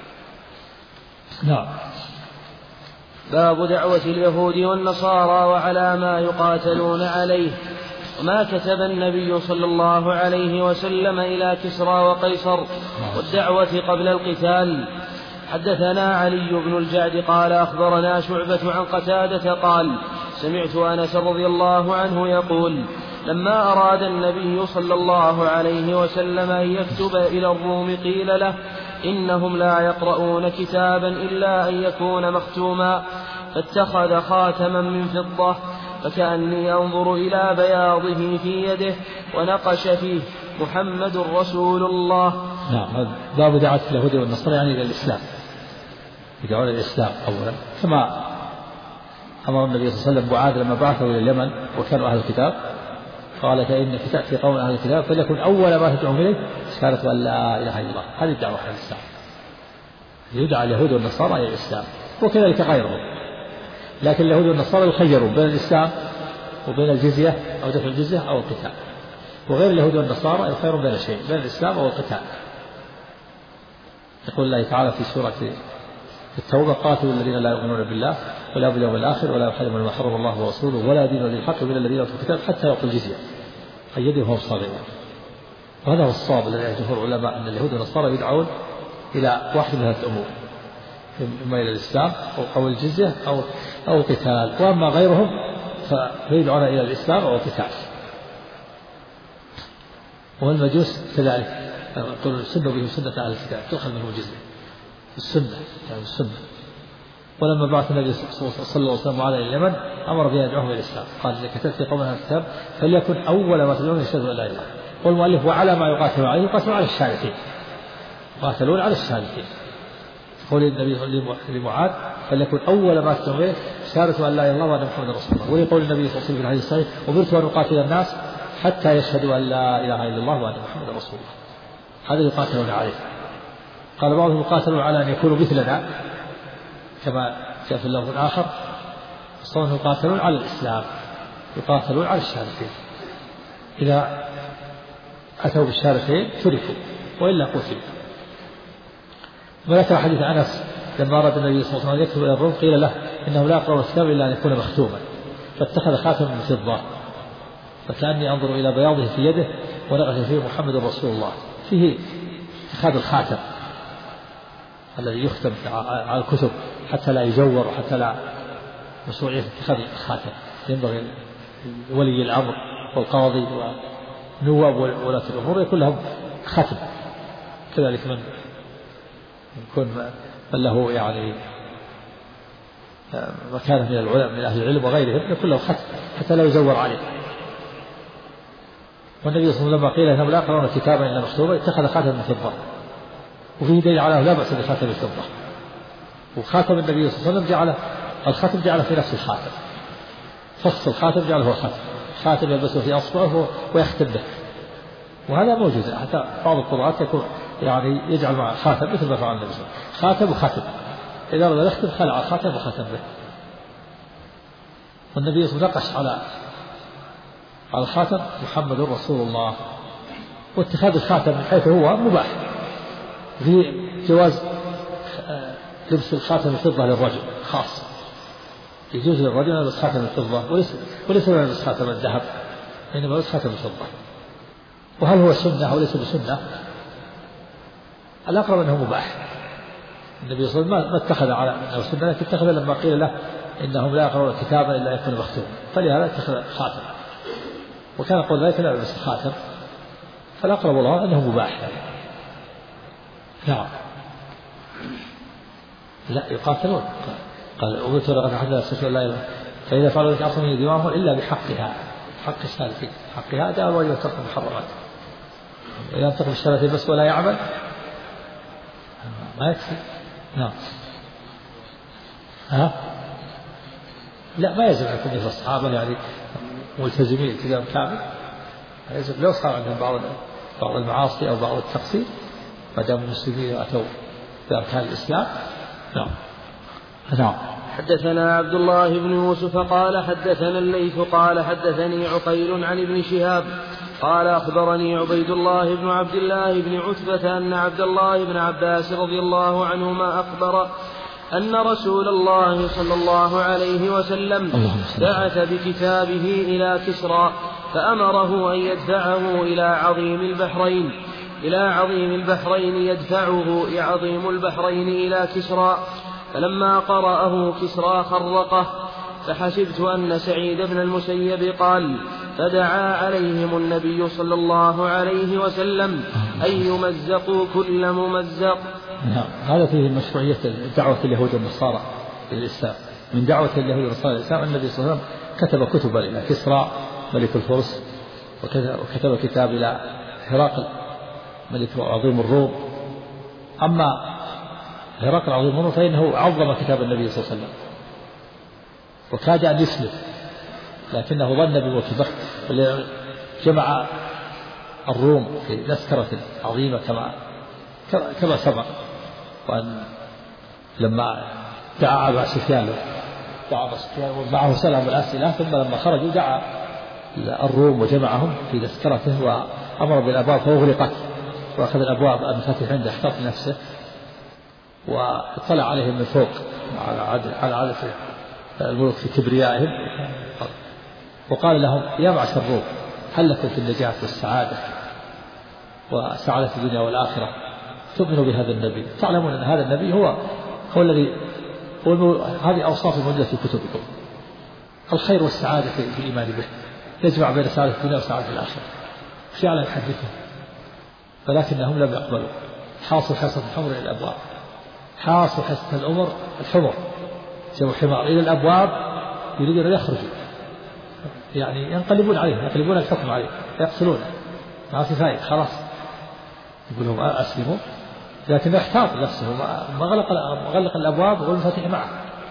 نعم. باب دعوة اليهود والنصارى وعلى ما يقاتلون عليه. وما كتب النبي صلى الله عليه وسلم إلى كسرى وقيصر والدعوة قبل القتال. حدثنا علي بن الجعد قال أخبرنا شعبة عن قتادة قال سمعت أنس رضي الله عنه يقول لما أراد النبي صلى الله عليه وسلم أن يكتب إلى الروم قيل له إنهم لا يقرؤون كتابا إلا أن يكون مختوما، فاتخذ خاتما من فضة فكأني أنظر إلى بياضه في يده ونقش فيه محمد رسول الله. نعم. باب دعوة اليهود والنصارى يعني إلى الإسلام، يدعون إلى الإسلام أولا، كما أمر النبي صلى الله عليه وسلم معاذ لما بعثه إلى اليمن وكانوا أهل الكتاب قال فإنك تأتي قوم أهل الكتاب فليكن أول ما تدعوهم إليه شهادة أن لا إله إلا الله. هذه الدعوة إلى الإسلام، يدعى اليهود والنصارى إلى الإسلام، وكذلك غيرهم. لكن اليهود والنصارى يخيرون بين الإسلام وبين الجزية أو دفع الجزية أو القتال، وغير اليهود والنصارى يخيرون بين شيء بين الإسلام أو القتال. يقول الله تعالى في سورة التوبة قاتلوا الذين لا يؤمنون بالله ولا باليوم الآخر ولا يحرمون ما حرم الله ورسوله ولا دين ذي الحق من الذين أوتوا الكتاب حتى يعطوا الجزية عن يد وهم صاغرون. وهذا هو الصواب الذي عليه جمهور العلماء أن اليهود والنصارى يدعون إلى واحد من هذه الأمور، إما إلى الإسلام أو الجزية أو القتال، وأما غيرهم فيدعون إلى الإسلام أو القتال. والمجوس كذلك يقولون السنة بهم سنة أهل الكتاب تؤخذ منهم الجزية، السنة يعني السنة. ولما بعث النبي صلى الله عليه وسلم على اليمن أمر بأن يدعوهم إلى الإسلام، قال إذا كتبت قوم أهل الكتاب فليكن أول ما تدعوهم يشهدوا أن لا إله إلا الله. والمؤلف وعلى ما يقاتلون عليه يقاتلون على الشهادتين، يقاتلون على الشهادتين. قول النبي لمعاذ فليكن أول ما تدعوهم إليه شهادة أن لا إله إلا الله وأن محمدا رسول الله. ولقول النبي صلى الله عليه وسلم في الحديث الصحيح أمرت أن أقاتل الناس حتى يشهدوا أن لا إله إلا الله وأن محمدا رسول الله. هذا يقاتلون عليه. قال بعضهم يقاتلون على أن يكونوا مثلنا كما جاء في اللفظ الآخر صاروا يقاتلون على الإسلام، يقاتلون على الشهادتين، إذا أتوا بالشهادتين تركوا وإلا قتلوا. وذكر حديث أنس لما أراد النبي صلى الله عليه وسلم يكتب إلى الروم قيل له إنه لا يقرأ الكتاب إلا أن يكون مختوما، فاتخذ خاتم من فضة فكأني أنظر إلى بياضه في يده ونقش فيه محمد رسول الله، فيه اتخاذ الخاتم الذي يختم على الكتب حتى لا يزور وحتى لا مشروعية اتخاذ الخاتم. ينبغي ولي الأمر والقاضي ونواب ولاة الأمور يكون لهم ختم، كذلك من يكون من له يعني مكانه من العلماء من أهل العلم وغيرهم يكون له ختم حتى لا يزور عليه. والنبي صلى الله عليه وسلم لما قيل انهم لا يقرؤون كتابا الا مكتوبا اتخذ خاتم من فضه، وفيه دليل على لا باس بخاتم الفضه. وخاتم النبي صلى الله عليه وسلم جعله الختم جعله في نفس الخاتم، فص الخاتم جعله هو الختم، خاتم يلبسه في اصبعه ويختم به، وهذا موجود حتى بعض القراءات يكون يعني يجعل مع خاتم مثل ما فعل النبي صلى الله عليه وسلم، خاتم وختم، اذا اراد يختم خلع الخاتم وختم به. والنبي صلى الله عليه وسلم نقش على الخاتم محمد رسول الله. واتخاذ الخاتم من حيث هو مباح، في جواز لبس الخاتم الفضة للرجل خاص، يجوز للرجل أن يلبس خاتم الفضة وليس يلبس خاتم الذهب، إنما يلبس خاتم الفضة. وهل هو سنة أو ليس بسنة؟ الأقرب أنه مباح. النبي صلى الله عليه وسلم ما اتخذ على أنه سنة، لكن اتخذ لما قيل له إنهم لا يقرؤون كتابا إلا يكون مختوما، فلهذا اتخذ خاتم، وكان قول ذلك لا يلبس الخاتم، فالأقرب الله أنه مباح. نعم. لا يقاتلون، قال أمرت لقد حدث السفر لا إله فإذا فعلوا ذلك أصلا دماؤهم إلا بحقها، حق الشهادتين، حقها دار واجب ترك المحرمات. إذا انتقل الشهادتين بس ولا يعمل ما يكفي. نعم. لا ما يجب أن يكون مثل الصحابة يعني ملتزمين التزام كامل، يجب لو صار عندهم بعض المعاصي أو بعض التقصير ما دام المسلمين أتوا بأركان الإسلام. نعم. نعم. حدثنا عبد الله بن يوسف قال حدثنا الليث قال حدثني عقيل عن ابن شهاب قال أخبرني عبيد الله بن عبد الله بن عتبة أن عبد الله بن عباس رضي الله عنهما أخبر أن رسول الله صلى الله عليه وسلم بعث بكتابه إلى كسرى فأمره أن يدفعه إلى عظيم البحرين يدفعه عظيم البحرين إلى كسرى، فلما قرأه كسرى خرقه، فحسبت أن سعيد بن المسيب قال فدعا عليهم النبي صلى الله عليه وسلم أن يمزقوا كل ممزق. هذا فيه مشروعية دعوة اليهود والنصارى للإسلام. من دعوة اليهود والنصارى للإسلام النبي صلى الله عليه وسلم كتب كتبا إلى كسرى ملك الفرس، وكتب كتاب إلى هرقل ملك عظيم الروم. أما هرقل عظيم الروم فإنه عظم كتاب النبي صلى الله عليه وسلم وكاد أن يسلم، لكنه ظن بموت بخت، جمع الروم في تذكرة عظيمة كما سبق، وأن لما دعا أبا سفيان ومعه سلام الأسئلة، ثم لما خرجوا دعا الروم وجمعهم في تذكرته وأمر بالأبواب فأغلقت، وأخذ الأبواب المفاتيح عنده احتاط لنفسه، واطلع عليهم من فوق على عادة الملوك في كبريائهم، وقال لهم يا معشر الروم هل لكم في النجاة والسعادة وسعادة الدنيا والآخرة؟ تؤمنوا بهذا النبي، تعلمون أن هذا النبي هو الذي هذه أوصاف الموجودة في كتبكم، الخير والسعادة في الإيمان به، يجمع بين سعادة الدنيا وسعادة الآخرة، في على يحدثهم، ولكنهم لم يقبلوا. حاصل حصة الحمر إلى الأبواب، حاصل حصة الأمر الحمر جمع حمار إلى الأبواب، يريدون أن يخرجوا، يعني ينقلبون عليه، يقلبون الحكم عليه، يقتلونه، ما في فائدة، خلاص يقول لهم أسلموا، لكن احتاط نفسه ما غلق الأبواب والمفاتيح معه.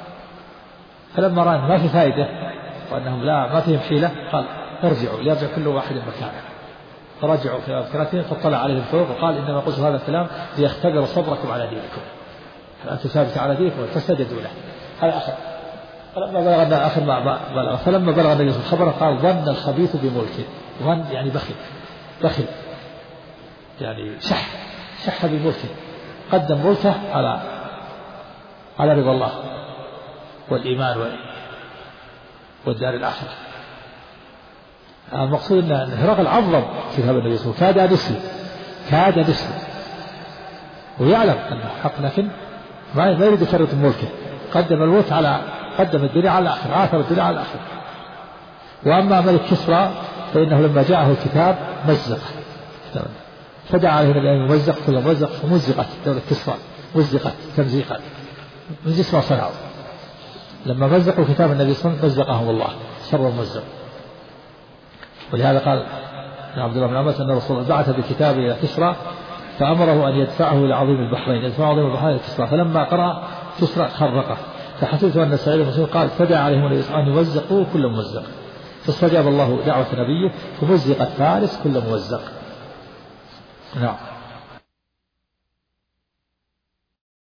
فلما رأى ما في فائدة وأنهم ما فيهم حيلة قال ارجعوا ليرجع كل واحد مكانه، فرجعوا في أمكنتهم، فاطلع عليهم فوق وقال إنما قلت هذا الكلام ليختبر صبركم على دينكم، هل أنتم ثابت على دينكم فسجدوا له. هذا أخذ فلما بلغ النبي الخبر قال ظن الخبيث بملكه. ظن يعني بخل يعني شح بملكه، قدم ملكه على رضا الله والإيمان والدار الآخرة. المقصود أن هرقل عظم كتاب النبي صلى الله عليه وسلم، كاد نسل ويعلم أنه حق، لكن ما يريد يفرط ملكه، قدم الدنيا على الآخرة، آثر الدنيا على الآخرة. وأما ملك كسرى فإنه لما جاءه الكتاب مزقه، فدعا عليه النبي أن يمزق، كل مزق فمزقت دولة كسرى، مزقت تمزيقا من جسم صنعوا. لما مزقوا كتاب النبي صلى الله عليه وسلم مزقهم الله شر ممزق. ولهذا قال عبد الله بن عباس أن الرسول بعث بكتابه إلى كسرى فأمره أن يدفعه إلى عظيم البحرين، إلى كسرى، فلما قرأ كسرى خرقه، فحسبت أن سعيد بن مسعود قال فدعا عليهم النبي صلى الله عليه وسلم أن يمزقوا كل ممزق، فاستجاب الله دعوة نبيه فمزقت فارس كل ممزق. نعم.